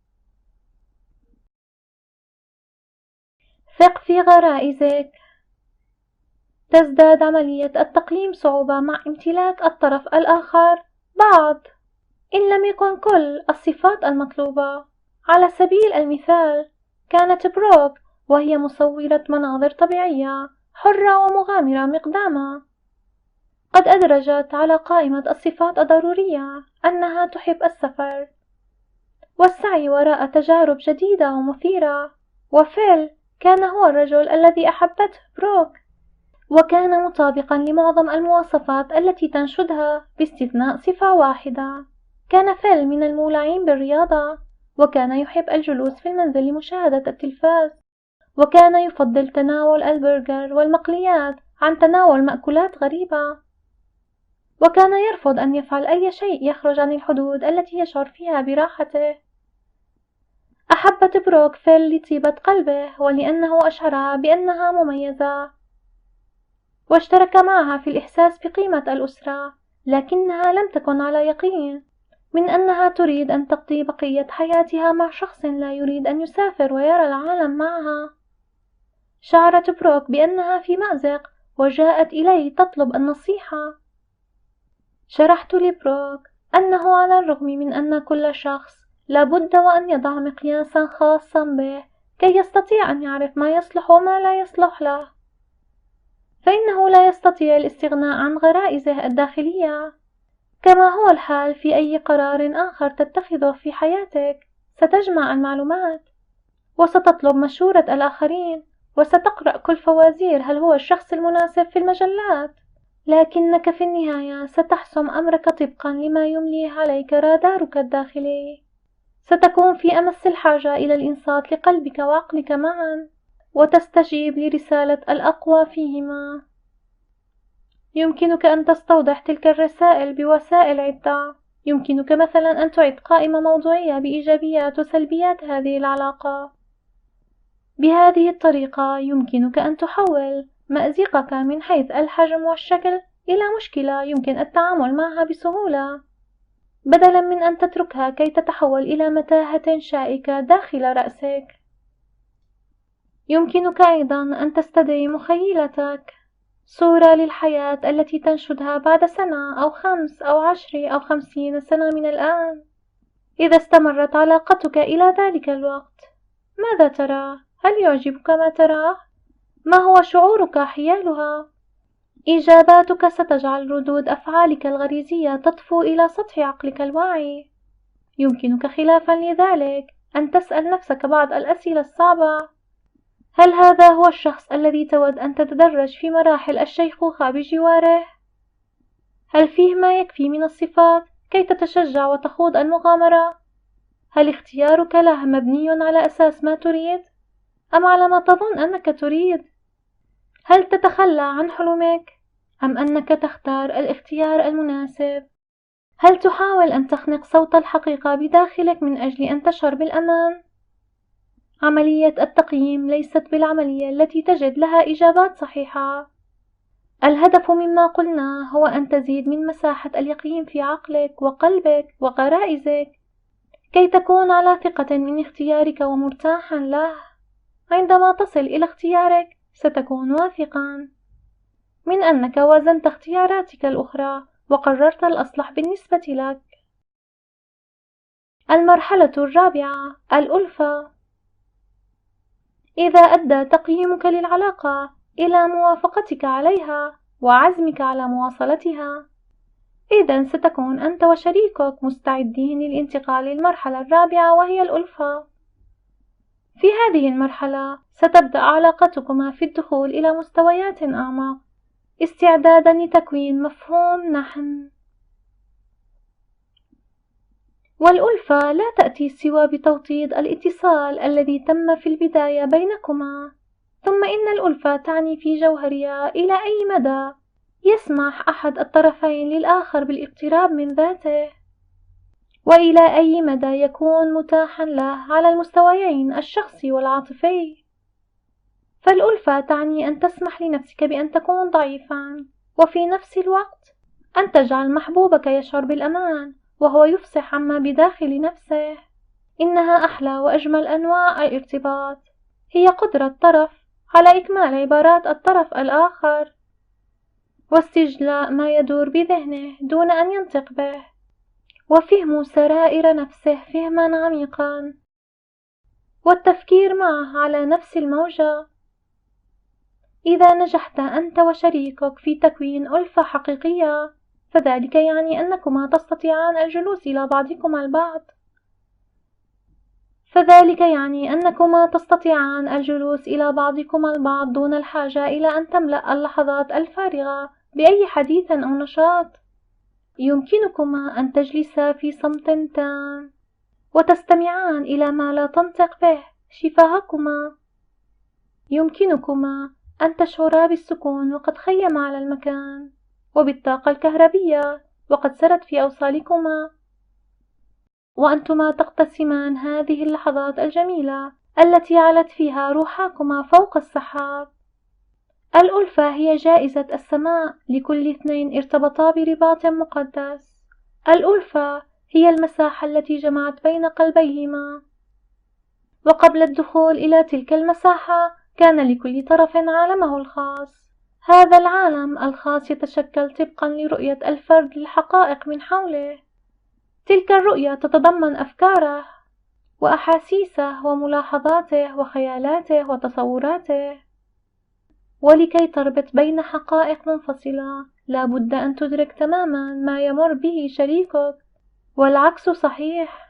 ثق في غرائزك. تزداد عملية التقييم صعوبة مع امتلاك الطرف الآخر بعض، إن لم يكن كل، الصفات المطلوبة. على سبيل المثال، كانت بروك وهي مصورة مناظر طبيعية حرة ومغامرة مقدامة، قد أدرجت على قائمة الصفات الضرورية أنها تحب السفر والسعي وراء تجارب جديدة ومثيرة، وفيل كان هو الرجل الذي أحبته بروك، وكان مطابقا لمعظم المواصفات التي تنشدها باستثناء صفة واحدة. كان فيل من المولعين بالرياضة، وكان يحب الجلوس في المنزل لمشاهدة التلفاز، وكان يفضل تناول البرجر والمقليات عن تناول مأكولات غريبة، وكان يرفض أن يفعل أي شيء يخرج عن الحدود التي يشعر فيها براحته. أحبت بروك فيل لطيبة قلبه ولأنه أشعرها بأنها مميزة، واشترك معها في الإحساس بقيمة الأسرة، لكنها لم تكن على يقين من أنها تريد أن تقضي بقية حياتها مع شخص لا يريد أن يسافر ويرى العالم معها. شعرت بروك بأنها في مأزق وجاءت إلي تطلب النصيحة. شرحت لبروك أنه على الرغم من أن كل شخص لابد وأن يضع مقياسا خاصا به كي يستطيع أن يعرف ما يصلح وما لا يصلح له، فإنه لا يستطيع الاستغناء عن غرائزه الداخلية، كما هو الحال في أي قرار آخر تتخذه في حياتك. ستجمع المعلومات وستطلب مشورة الآخرين وستقرأ كل فوازير هل هو الشخص المناسب في المجلات، لكنك في النهاية ستحسم أمرك طبقا لما يمليه عليك رادارك الداخلي. ستكون في أمس الحاجة إلى الإنصات لقلبك وعقلك معا، وتستجيب لرسالة الأقوى فيهما. يمكنك أن تستوضح تلك الرسائل بوسائل عدة. يمكنك مثلا أن تعد قائمة موضوعية بإيجابيات وسلبيات هذه العلاقة. بهذه الطريقة يمكنك أن تحول مأزقك من حيث الحجم والشكل إلى مشكلة يمكن التعامل معها بسهولة، بدلا من أن تتركها كي تتحول إلى متاهة شائكة داخل رأسك. يمكنك أيضا أن تستدعي مخيلتك صورة للحياة التي تنشدها بعد سنة أو 5 أو 10 أو 50 سنة من الآن. إذا استمرت علاقتك إلى ذلك الوقت، ماذا ترى؟ هل يعجبك ما تراه؟ ما هو شعورك حيالها؟ إجاباتك ستجعل ردود أفعالك الغريزية تطفو إلى سطح عقلك الواعي. يمكنك خلافا لذلك أن تسأل نفسك بعض الأسئلة الصعبة. هل هذا هو الشخص الذي تود أن تتدرج في مراحل الشيخوخة بجواره؟ هل فيه ما يكفي من الصفات كي تتشجع وتخوض المغامرة؟ هل اختيارك له مبني على أساس ما تريد؟ أم على ما تظن أنك تريد؟ هل تتخلى عن حلمك؟ أم أنك تختار الاختيار المناسب؟ هل تحاول أن تخنق صوت الحقيقة بداخلك من أجل أن تشعر بالأمان؟ عملية التقييم ليست بالعملية التي تجد لها إجابات صحيحة. الهدف مما قلنا هو أن تزيد من مساحة اليقين في عقلك وقلبك وغرائزك كي تكون على ثقة من اختيارك ومرتاحا له. عندما تصل إلى اختيارك ستكون واثقا من أنك وازنت اختياراتك الأخرى وقررت الأصلح بالنسبة لك. المرحلة الرابعة: الألفة. إذا أدى تقييمك للعلاقة إلى موافقتك عليها وعزمك على مواصلتها، إذن ستكون أنت وشريكك مستعدين للانتقال للمرحلة الرابعة وهي الألفة. في هذه المرحلة ستبدأ علاقتكما في الدخول إلى مستويات أعمق، استعدادا لتكوين مفهوم نحن. والألفة لا تأتي سوى بتوطيد الاتصال الذي تم في البداية بينكما، ثم إن الألفة تعني في جوهرها إلى أي مدى يسمح أحد الطرفين للآخر بالاقتراب من ذاته، وإلى أي مدى يكون متاحا له على المستويين الشخصي والعاطفي. فالألفة تعني أن تسمح لنفسك بأن تكون ضعيفا، وفي نفس الوقت أن تجعل محبوبك يشعر بالأمان وهو يفصح عما بداخل نفسه. إنها أحلى وأجمل أنواع الارتباط، هي قدرة طرف على إكمال عبارات الطرف الآخر واستجلاء ما يدور بذهنه دون أن ينطق به، وفهم سرائر نفسه فهما عميقا، والتفكير معه على نفس الموجة. إذا نجحت أنت وشريكك في تكوين ألفة حقيقية، فذلك يعني أنكما تستطيعان الجلوس إلى بعضكما البعض. دون الحاجة إلى أن تملأ اللحظات الفارغة بأي حديث أو نشاط. يمكنكما أن تجلسا في صمت تام وتستمعان إلى ما لا تنطق به شفاهكما. يمكنكما أن تشعرا بالسكون وقد خيم على المكان، وبالطاقة الكهربية وقد سرت في أوصالكما، وأنتما تقتسمان هذه اللحظات الجميلة التي علت فيها روحاكما فوق السحاب. الألفة هي جائزة السماء لكل اثنين ارتبطا برباط مقدس. الألفة هي المساحة التي جمعت بين قلبيهما، وقبل الدخول إلى تلك المساحة كان لكل طرف عالمه الخاص. هذا العالم الخاص يتشكل طبقا لرؤية الفرد للحقائق من حوله. تلك الرؤية تتضمن أفكاره وأحاسيسه وملاحظاته وخيالاته وتصوراته. ولكي تربط بين حقائق منفصلة لا بد أن تدرك تماما ما يمر به شريكك، والعكس صحيح،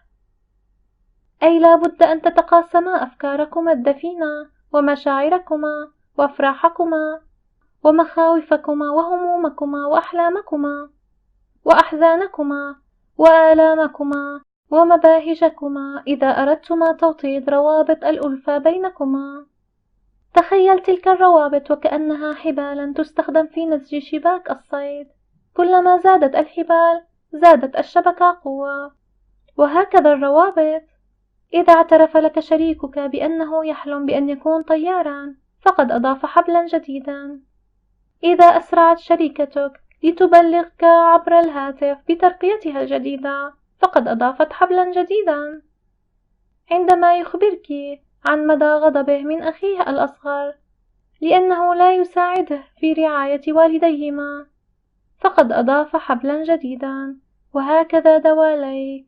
أي لا بد أن تتقاسما أفكاركما الدفينة ومشاعركما وأفراحكما ومخاوفكما وهمومكما وأحلامكما وأحزانكما وآلامكما ومباهجكما إذا أردتما توطيد روابط الألفة بينكما. تخيل تلك الروابط وكأنها حبالا تستخدم في نسج شباك الصيد. كلما زادت الحبال زادت الشبكة قوة، وهكذا الروابط. إذا اعترف لك شريكك بأنه يحلم بأن يكون طيارا فقد أضاف حبلا جديدا. إذا أسرعت شريكتك لتبلغك عبر الهاتف بترقيتها الجديدة فقد أضافت حبلا جديدا. عندما يخبرك عن مدى غضبه من أخيه الأصغر لأنه لا يساعده في رعاية والديهما فقد أضاف حبلا جديدا، وهكذا دواليك.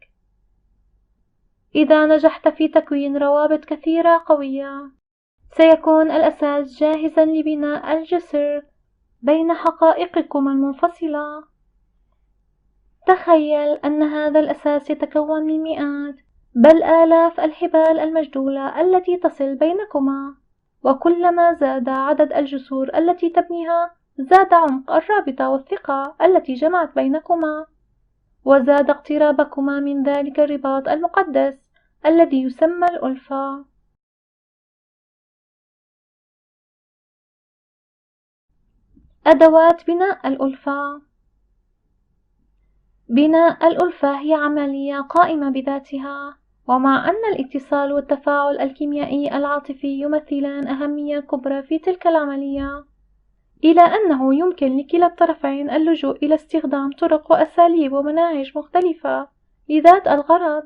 إذا نجحت في تكوين روابط كثيرة قوية سيكون الأساس جاهزا لبناء الجسر بين حقائقكم المنفصلة. تخيل أن هذا الأساس يتكون من مئات بل آلاف الحبال المجدولة التي تصل بينكما، وكلما زاد عدد الجسور التي تبنيها زاد عمق الرابطة والثقة التي جمعت بينكما، وزاد اقترابكما من ذلك الرباط المقدس الذي يسمى الألفة. أدوات بناء الألفة. بناء الألفة هي عملية قائمة بذاتها، ومع أن الاتصال والتفاعل الكيميائي العاطفي يمثلان أهمية كبرى في تلك العملية، إلى أنه يمكن لكلا الطرفين اللجوء إلى استخدام طرق وأساليب ومناهج مختلفة لذات الغرض.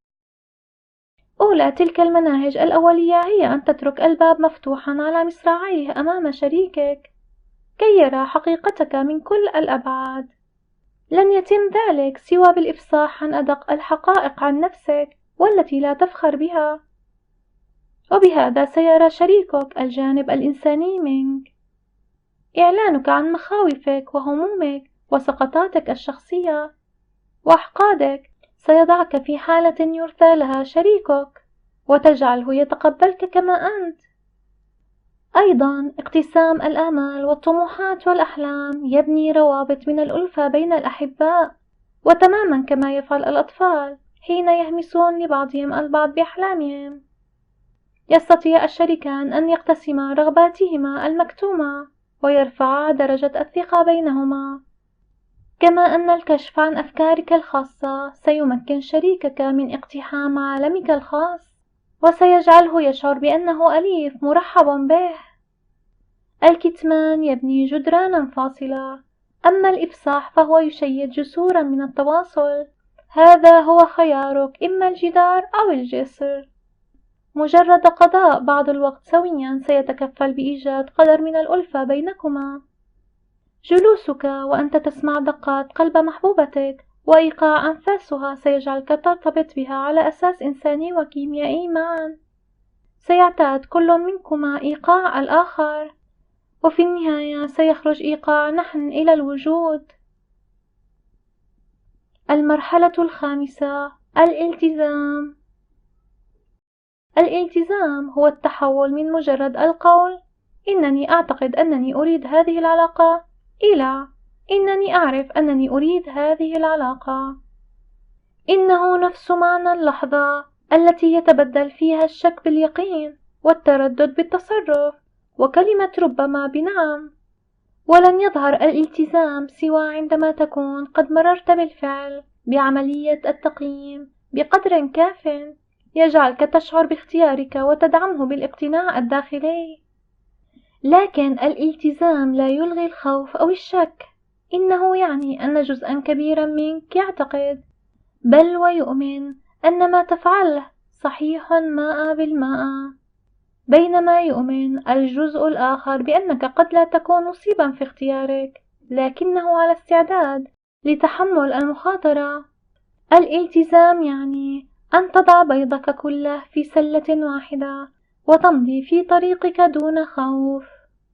أولى تلك المناهج الأولية هي أن تترك الباب مفتوحا على مصراعيه أمام شريكك كي يرى حقيقتك من كل الأبعاد. لن يتم ذلك سوى بالإفصاح عن أدق الحقائق عن نفسك والتي لا تفخر بها، وبهذا سيرى شريكك الجانب الإنساني منك. إعلانك عن مخاوفك وهمومك وسقطاتك الشخصية وأحقادك سيضعك في حالة يرثى لها شريكك وتجعله يتقبلك كما أنت. أيضا اقتسام الآمال والطموحات والأحلام يبني روابط من الألفة بين الأحباء، وتماما كما يفعل الأطفال حين يهمسون لبعضهم البعض بأحلامهم. يستطيع الشريكان أن يقتسما رغباتهما المكتومة ويرفعا درجة الثقة بينهما، كما أن الكشف عن أفكارك الخاصة سيمكن شريكك من اقتحام عالمك الخاص وسيجعله يشعر بأنه أليف مرحب به. الكتمان يبني جدرانا فاصلة، أما الإفصاح فهو يشيد جسورا من التواصل. هذا هو خيارك، إما الجدار أو الجسر. مجرد قضاء بعض الوقت سويا سيتكفل بإيجاد قدر من الألفة بينكما. جلوسك وأنت تسمع دقات قلب محبوبتك وإيقاع أنفاسها سيجعلك ترتبط بها على أساس إنساني وكيميائي معا. سيعتاد كل منكما إيقاع الآخر، وفي النهاية سيخرج إيقاع نحن إلى الوجود. المرحلة الخامسة: الالتزام. الالتزام هو التحول من مجرد القول إنني أعتقد أنني أريد هذه العلاقة إلى إنني أعرف أنني أريد هذه العلاقة. إنه نفس معنى اللحظة التي يتبدل فيها الشك باليقين والتردد بالتصرف وكلمة ربما بنعم. ولن يظهر الالتزام سوى عندما تكون قد مررت بالفعل بعملية التقييم بقدر كاف يجعلك تشعر باختيارك وتدعمه بالاقتناع الداخلي. لكن الالتزام لا يلغي الخوف أو الشك، إنه يعني أن جزءا كبيرا منك يعتقد بل ويؤمن أن ما تفعله صحيح ماء بالماء، بينما يؤمن الجزء الآخر بأنك قد لا تكون مصيبا في اختيارك، لكنه على استعداد لتحمل المخاطرة. الالتزام يعني أن تضع بيضك كله في سلة واحدة وتمضي في طريقك دون خوف.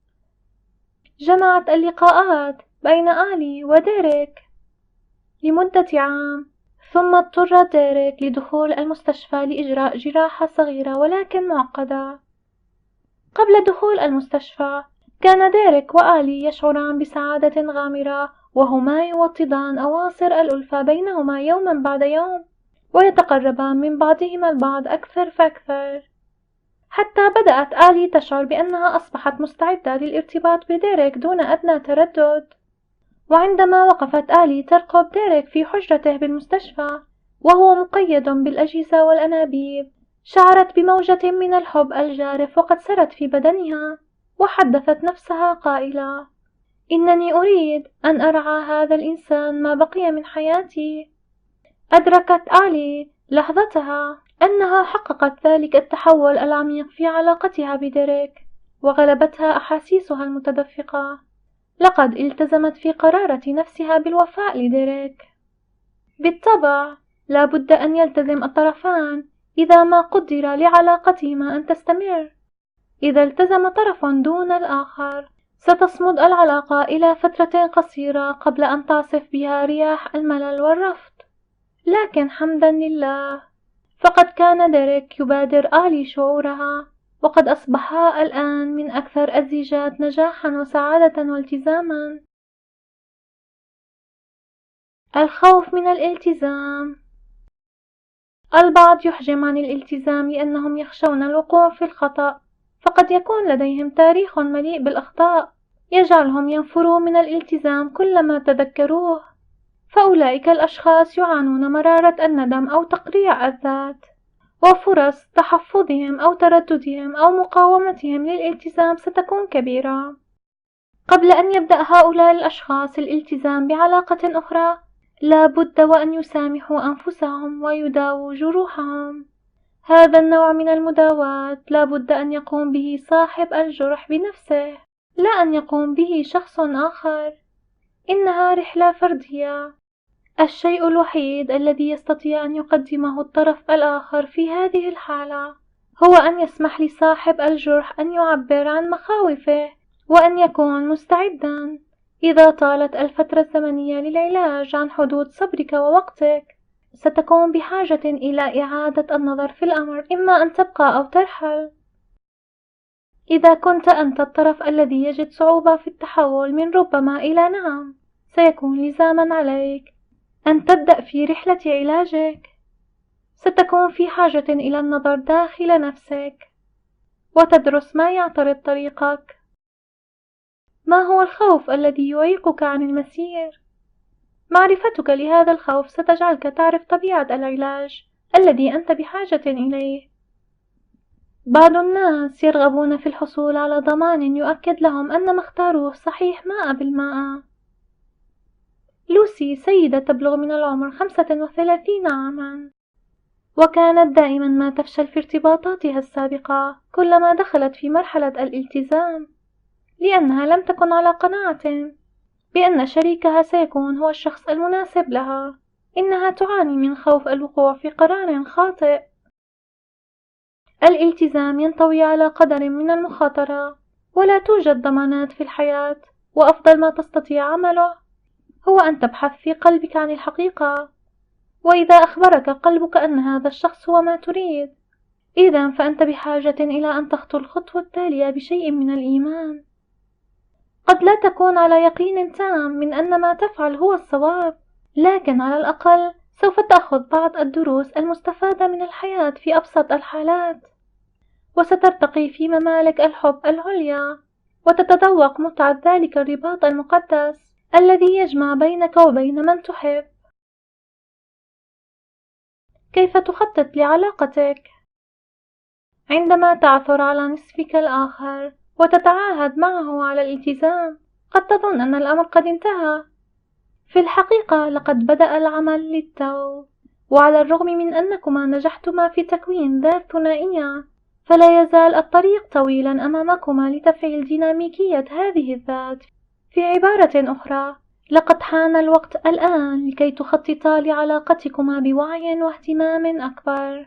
جمعت اللقاءات بين آلي وديريك لمدة عام، ثم اضطر ديريك لدخول المستشفى لإجراء جراحة صغيرة ولكن معقدة. قبل دخول المستشفى كان ديريك وآلي يشعران بسعادة غامرة، وهما يوطدان أواصر الألفة بينهما يوما بعد يوم، ويتقربان من بعضهما البعض أكثر فأكثر، حتى بدأت آلي تشعر بأنها أصبحت مستعدة للارتباط بديريك دون أدنى تردد. وعندما وقفت آلي ترقب ديريك في حجرته بالمستشفى وهو مقيد بالأجهزة والأنابيب، شعرت بموجة من الحب الجارف وقد سرت في بدنها، وحدثت نفسها قائلة: إنني أريد أن أرعى هذا الإنسان ما بقي من حياتي. أدركت آلي لحظتها أنها حققت ذلك التحول العميق في علاقتها بديريك، وغلبتها أحاسيسها المتدفقة. لقد التزمت في قرارة نفسها بالوفاء لديريك. بالطبع لا بد أن يلتزم الطرفان إذا ما قدر لعلاقتهما أن تستمر. إذا التزم طرف دون الآخر ستصمد العلاقة إلى فترة قصيرة قبل أن تعصف بها رياح الملل والرفض. لكن حمدا لله فقد كان ديريك يبادر آلي شعورها، وقد أصبحا الآن من أكثر الزيجات نجاحا وسعادة والتزاما. الخوف من الالتزام. البعض يحجم عن الالتزام لأنهم يخشون الوقوع في الخطأ، فقد يكون لديهم تاريخ مليء بالأخطاء يجعلهم ينفروا من الالتزام كلما تذكروه. فأولئك الأشخاص يعانون مرارة الندم أو تقريع الذات، وفرص تحفظهم أو ترددهم أو مقاومتهم للالتزام ستكون كبيرة. قبل أن يبدأ هؤلاء الأشخاص الالتزام بعلاقة أخرى لا بد وأن يسامحوا أنفسهم ويداووا جروحهم. هذا النوع من المداواة لا بد أن يقوم به صاحب الجرح بنفسه، لا أن يقوم به شخص آخر. إنها رحلة فردية. الشيء الوحيد الذي يستطيع أن يقدمه الطرف الآخر في هذه الحالة هو أن يسمح لصاحب الجرح أن يعبر عن مخاوفه، وأن يكون مستعدا إذا طالت الفترة الزمنية للعلاج عن حدود صبرك ووقتك. ستكون بحاجة إلى إعادة النظر في الأمر، إما أن تبقى أو ترحل. إذا كنت أنت الطرف الذي يجد صعوبة في التحول من ربما إلى نعم، سيكون لزاما عليك أن تبدأ في رحلة علاجك. ستكون في حاجة إلى النظر داخل نفسك وتدرس ما يعترض طريقك. ما هو الخوف الذي يعيقك عن المسير؟ معرفتك لهذا الخوف ستجعلك تعرف طبيعة العلاج الذي أنت بحاجة إليه. بعض الناس يرغبون في الحصول على ضمان يؤكد لهم أن ما اختاروه صحيح ماء بالماء. لوسي سيدة تبلغ من العمر 35 عاما، وكانت دائما ما تفشل في ارتباطاتها السابقة كلما دخلت في مرحلة الالتزام، لأنها لم تكن على قناعة بأن شريكها سيكون هو الشخص المناسب لها. إنها تعاني من خوف الوقوع في قرار خاطئ. الالتزام ينطوي على قدر من المخاطرة، ولا توجد ضمانات في الحياة، وأفضل ما تستطيع عمله هو أن تبحث في قلبك عن الحقيقة. وإذا أخبرك قلبك أن هذا الشخص هو ما تريد، إذن فأنت بحاجة إلى أن تخطو الخطوة التالية بشيء من الإيمان. قد لا تكون على يقين تام من أن ما تفعل هو الصواب، لكن على الأقل سوف تأخذ بعض الدروس المستفادة من الحياة في أبسط الحالات، وسترتقي في ممالك الحب العليا، وتتذوق متعة ذلك الرباط المقدس الذي يجمع بينك وبين من تحب. كيف تخطط لعلاقتك؟ عندما تعثر على نصفك الآخر وتتعاهد معه على الالتزام، قد تظن أن الأمر قد انتهى. في الحقيقة لقد بدأ العمل للتو، وعلى الرغم من أنكما نجحتما في تكوين ذات ثنائية، فلا يزال الطريق طويلا أمامكما لتفعيل ديناميكية هذه الذات. في عبارة أخرى، لقد حان الوقت الآن لكي تخططا لعلاقتكما بوعي واهتمام أكبر.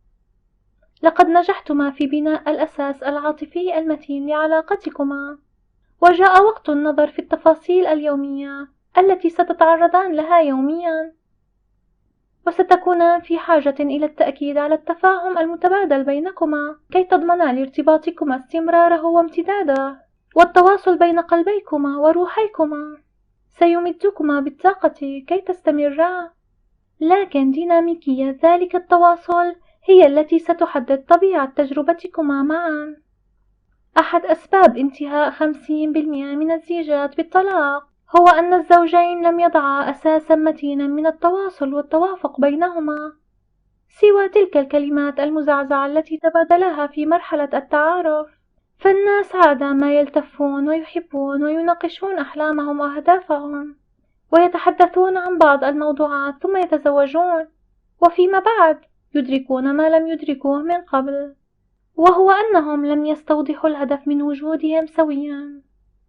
لقد نجحتما في بناء الأساس العاطفي المتين لعلاقتكما، وجاء وقت النظر في التفاصيل اليومية التي ستتعرضان لها يوميا، وستكونان في حاجة إلى التأكيد على التفاهم المتبادل بينكما كي تضمنا لارتباطكما استمراره وامتداده. والتواصل بين قلبيكما وروحيكما سيمدكما بالطاقة كي تستمرا، لكن ديناميكية ذلك التواصل هي التي ستحدد طبيعة تجربتكما معا. أحد أسباب انتهاء 50% من الزيجات بالطلاق هو أن الزوجين لم يضعا أساسا متينا من التواصل والتوافق بينهما، سوى تلك الكلمات المزعزعة التي تبادلاها في مرحلة التعارف. فالناس عادة ما يلتفون ويحبون ويناقشون أحلامهم وأهدافهم، ويتحدثون عن بعض الموضوعات ثم يتزوجون، وفيما بعد يدركون ما لم يدركوه من قبل، وهو أنهم لم يستوضحوا الهدف من وجودهم سويا،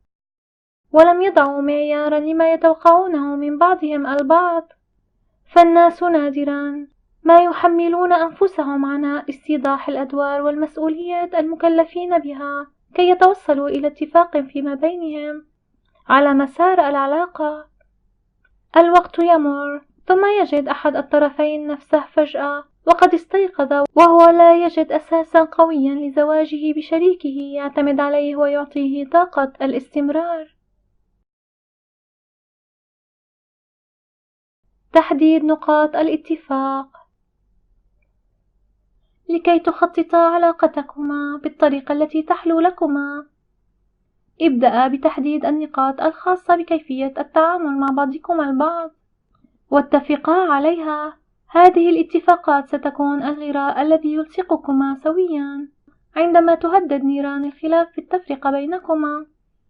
ولم يضعوا معيارا لما يتوقعونه من بعضهم البعض. فالناس نادرا ما يحملون أنفسهم عناء استيضاح الأدوار والمسؤوليات المكلفين بها كي يتوصلوا إلى اتفاق فيما بينهم على مسار العلاقة. الوقت يمر، ثم يجد أحد الطرفين نفسه فجأة وقد استيقظ وهو لا يجد أساسا قويا لزواجه بشريكه يعتمد عليه ويعطيه طاقة الاستمرار. تحديد نقاط الاتفاق. لكي تخططا علاقتكما بالطريقة التي تحلو لكما، ابدأ بتحديد النقاط الخاصة بكيفية التعامل مع بعضكما البعض، واتفقا عليها. هذه الاتفاقات ستكون الغراء الذي يلصقكما سويا عندما تهدد نيران الخلاف في التفرقة بينكما.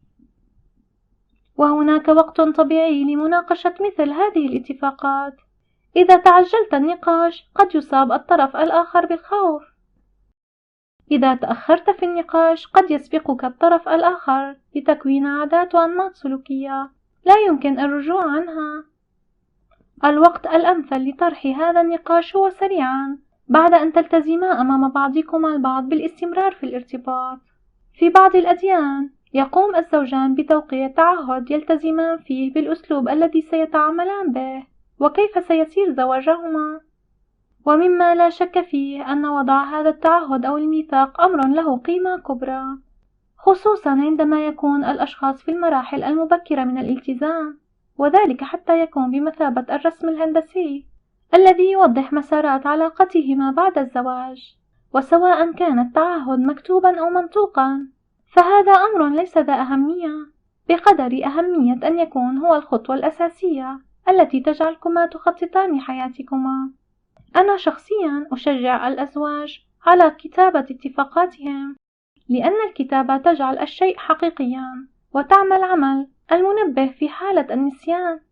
وهناك وقت طبيعي لمناقشة مثل هذه الاتفاقات. إذا تعجلت النقاش قد يصاب الطرف الآخر بالخوف. إذا تأخرت في النقاش قد يسبقك الطرف الآخر لتكوين عادات وأنماط سلوكية لا يمكن الرجوع عنها. الوقت الأمثل لطرح هذا النقاش هو سريعا بعد أن تلتزما أمام بعضكما البعض بالاستمرار في الارتباط. في بعض الأديان يقوم الزوجان بتوقيع تعهد يلتزمان فيه بالأسلوب الذي سيتعاملان به وكيف سيسير زواجهما، ومما لا شك فيه أن وضع هذا التعهد أو الميثاق أمر له قيمة كبرى، خصوصا عندما يكون الأشخاص في المراحل المبكرة من الالتزام، وذلك حتى يكون بمثابة الرسم الهندسي الذي يوضح مسارات علاقتهما بعد الزواج. وسواء كان التعهد مكتوبا أو منطوقا فهذا أمر ليس ذا أهمية بقدر أهمية أن يكون هو الخطوة الأساسية التي تجعلكما تخططان حياتكما. أنا شخصيا أشجع الأزواج على كتابة اتفاقاتهم، لأن الكتابة تجعل الشيء حقيقيا وتعمل عمل المنبه في حالة النسيان.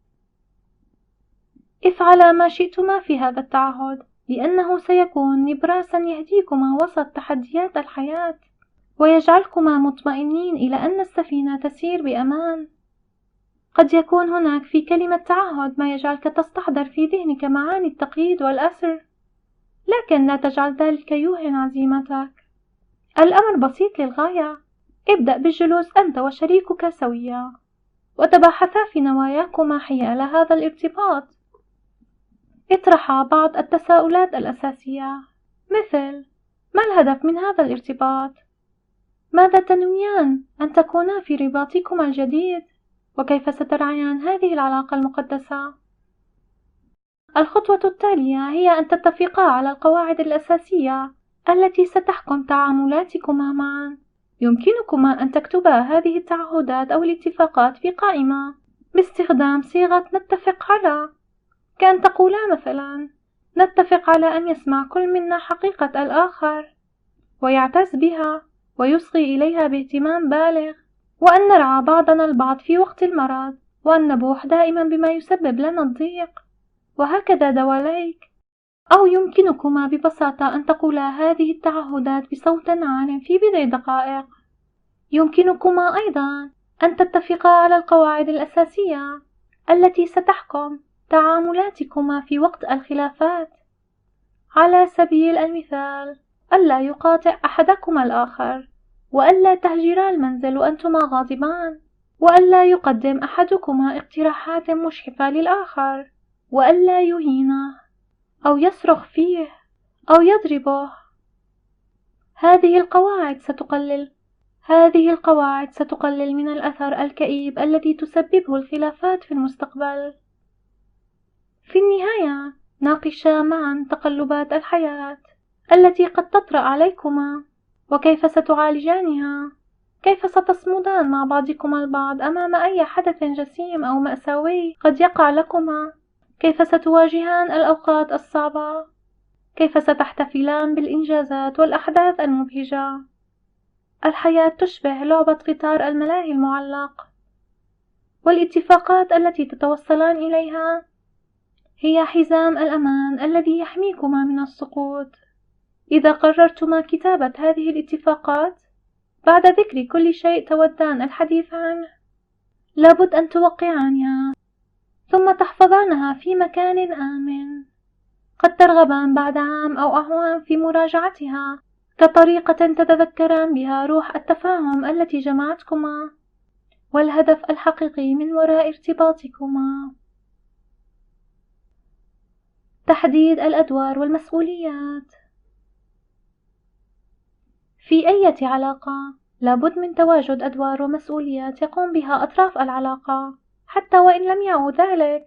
افعلا ما شئتما في هذا التعهد، لأنه سيكون نبراسا يهديكما وسط تحديات الحياة ويجعلكما مطمئنين إلى أن السفينة تسير بأمان. قد يكون هناك في كلمة تعهد ما يجعلك تستحضر في ذهنك معاني التقييد والأسر، لكن لا تجعل ذلك يوهن عزيمتك. الأمر بسيط للغاية. ابدأ بالجلوس أنت وشريكك سويا، وتباحثا في نواياكما حيال هذا الارتباط. اطرحا بعض التساؤلات الأساسية، مثل: ما الهدف من هذا الارتباط؟ ماذا تنويان أن تكونا في رباطكما الجديد؟ وكيف سترعيان هذه العلاقة المقدسة؟ الخطوة التالية هي أن تتفقا على القواعد الأساسية التي ستحكم تعاملاتكما معا. يمكنكما أن تكتبا هذه التعهدات أو الاتفاقات في قائمة باستخدام صيغة نتفق على، كأن تقولا مثلا: نتفق على أن يسمع كل منا حقيقة الآخر ويعتز بها ويصغي إليها باهتمام بالغ، وأن نرعى بعضنا البعض في وقت المرض، وأن نبوح دائما بما يسبب لنا الضيق، وهكذا دواليك. أو يمكنكما ببساطة أن تقولا هذه التعهدات بصوت عال في بضع دقائق. يمكنكما أيضا أن تتفقا على القواعد الأساسية التي ستحكم تعاملاتكما في وقت الخلافات. على سبيل المثال: ألا يقاطع أحدكما الآخر، وألا تهجرا المنزل وأنتما غاضبان، وألا يقدم أحدكما اقتراحات مشحفة للآخر، وألا يهينه أو يصرخ فيه أو يضربه. هذه القواعد ستقلل من الأثر الكئيب الذي تسببه الخلافات في المستقبل. في النهاية، ناقشا معا تقلبات الحياة التي قد تطرأ عليكما، وكيف ستعالجانها. كيف ستصمدان مع بعضكما البعض أمام أي حدث جسيم أو مأساوي قد يقع لكما. كيف ستواجهان الأوقات الصعبة. كيف ستحتفلان بالإنجازات والأحداث المبهجة. الحياة تشبه لعبة قطار الملاهي المعلق، والاتفاقات التي تتوصلان إليها هي حزام الأمان الذي يحميكما من السقوط. إذا قررتما كتابة هذه الاتفاقات بعد ذكر كل شيء تودان الحديث عنه، لابد أن توقعانها ثم تحفظانها في مكان آمن. قد ترغبان بعد عام أو أعوام في مراجعتها كطريقة تتذكران بها روح التفاهم التي جمعتكما والهدف الحقيقي من وراء ارتباطكما. تحديد الأدوار والمسؤوليات. في أي علاقة لابد من تواجد أدوار ومسؤوليات يقوم بها أطراف العلاقة حتى وإن لم يعوا ذلك،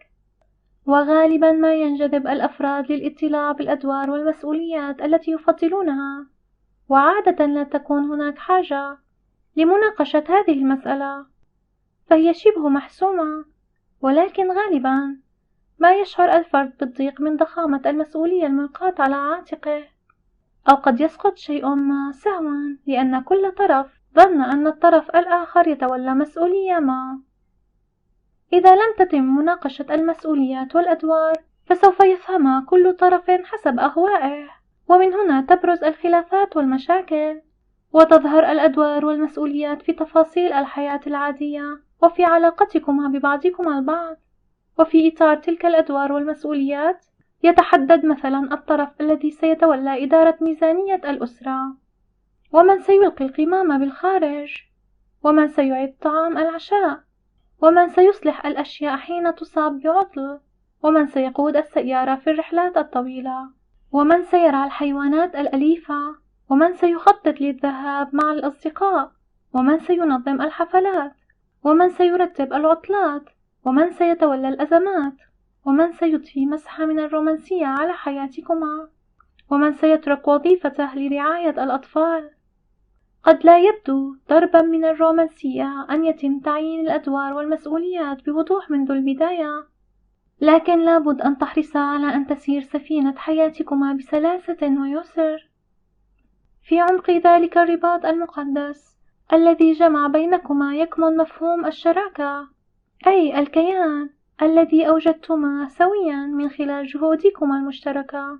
وغالبا ما ينجذب الأفراد للاطلاع بالأدوار والمسؤوليات التي يفضلونها، وعادة لا تكون هناك حاجة لمناقشة هذه المسألة، فهي شبه محسومة. ولكن غالبا ما يشعر الفرد بالضيق من ضخامة المسؤولية الملقاة على عاتقه، أو قد يسقط شيء ما سهوا لأن كل طرف ظن أن الطرف الآخر يتولى مسؤولية ما. إذا لم تتم مناقشة المسؤوليات والأدوار فسوف يفهم كل طرف حسب أهوائه، ومن هنا تبرز الخلافات والمشاكل، وتظهر الأدوار والمسؤوليات في تفاصيل الحياة العادية وفي علاقتكما ببعضكما البعض. وفي إطار تلك الأدوار والمسؤوليات يتحدد مثلا الطرف الذي سيتولى إدارة ميزانية الأسرة، ومن سيلقي القمامة بالخارج، ومن سيعد طعام العشاء، ومن سيصلح الأشياء حين تصاب بعطل، ومن سيقود السيارة في الرحلات الطويلة، ومن سيرعى الحيوانات الأليفة، ومن سيخطط للذهاب مع الأصدقاء، ومن سينظم الحفلات، ومن سيرتب العطلات، ومن سيتولى الأزمات، ومن سيضفي مسحة من الرومانسية على حياتكما، ومن سيترك وظيفته لرعاية الأطفال. قد لا يبدو ضربا من الرومانسية أن يتم تعيين الأدوار والمسؤوليات بوضوح منذ البداية، لكن لابد أن تحرصا على أن تسير سفينة حياتكما بسلاسة ويسر. في عمق ذلك الرباط المقدس الذي جمع بينكما يكمن مفهوم الشراكة، أي الكيان الذي أوجدتما سويا من خلال جهودكما المشتركة.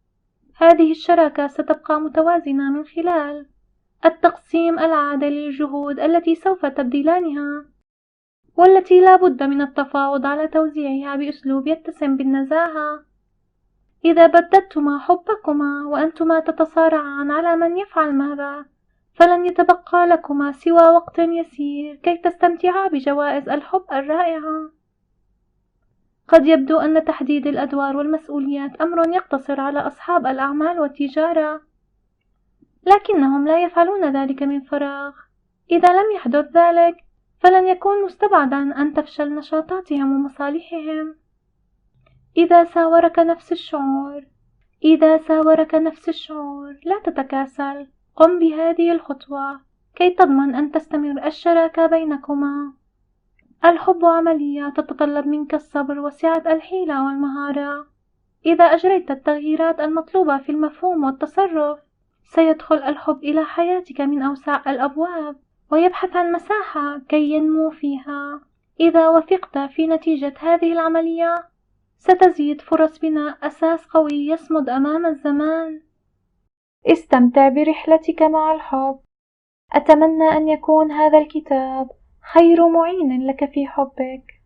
هذه الشراكة ستبقى متوازنة من خلال التقسيم العادل للجهود التي سوف تبذلانها، والتي لا بد من التفاوض على توزيعها بأسلوب يتسم بالنزاهة. إذا بددتما حبكما وأنتما تتصارعان على من يفعل ماذا، فلن يتبقى لكما سوى وقت يسير كي تستمتعا بجوائز الحب الرائعة. قد يبدو أن تحديد الأدوار والمسؤوليات أمر يقتصر على أصحاب الأعمال والتجارة، لكنهم لا يفعلون ذلك من فراغ. إذا لم يحدث ذلك، فلن يكون مستبعدا أن تفشل نشاطاتهم ومصالحهم. إذا ساورك نفس الشعور لا تتكاسل، قم بهذه الخطوة كي تضمن أن تستمر الشراكة بينكما. الحب عملية تتطلب منك الصبر وسعة الحيلة والمهارة. إذا أجريت التغييرات المطلوبة في المفهوم والتصرف، سيدخل الحب إلى حياتك من أوسع الأبواب ويبحث عن مساحة كي ينمو فيها. إذا وثقت في نتيجة هذه العملية، ستزيد فرص بناء أساس قوي يصمد أمام الزمان. استمتع برحلتك مع الحب. أتمنى أن يكون هذا الكتاب خير معين لك في حبك.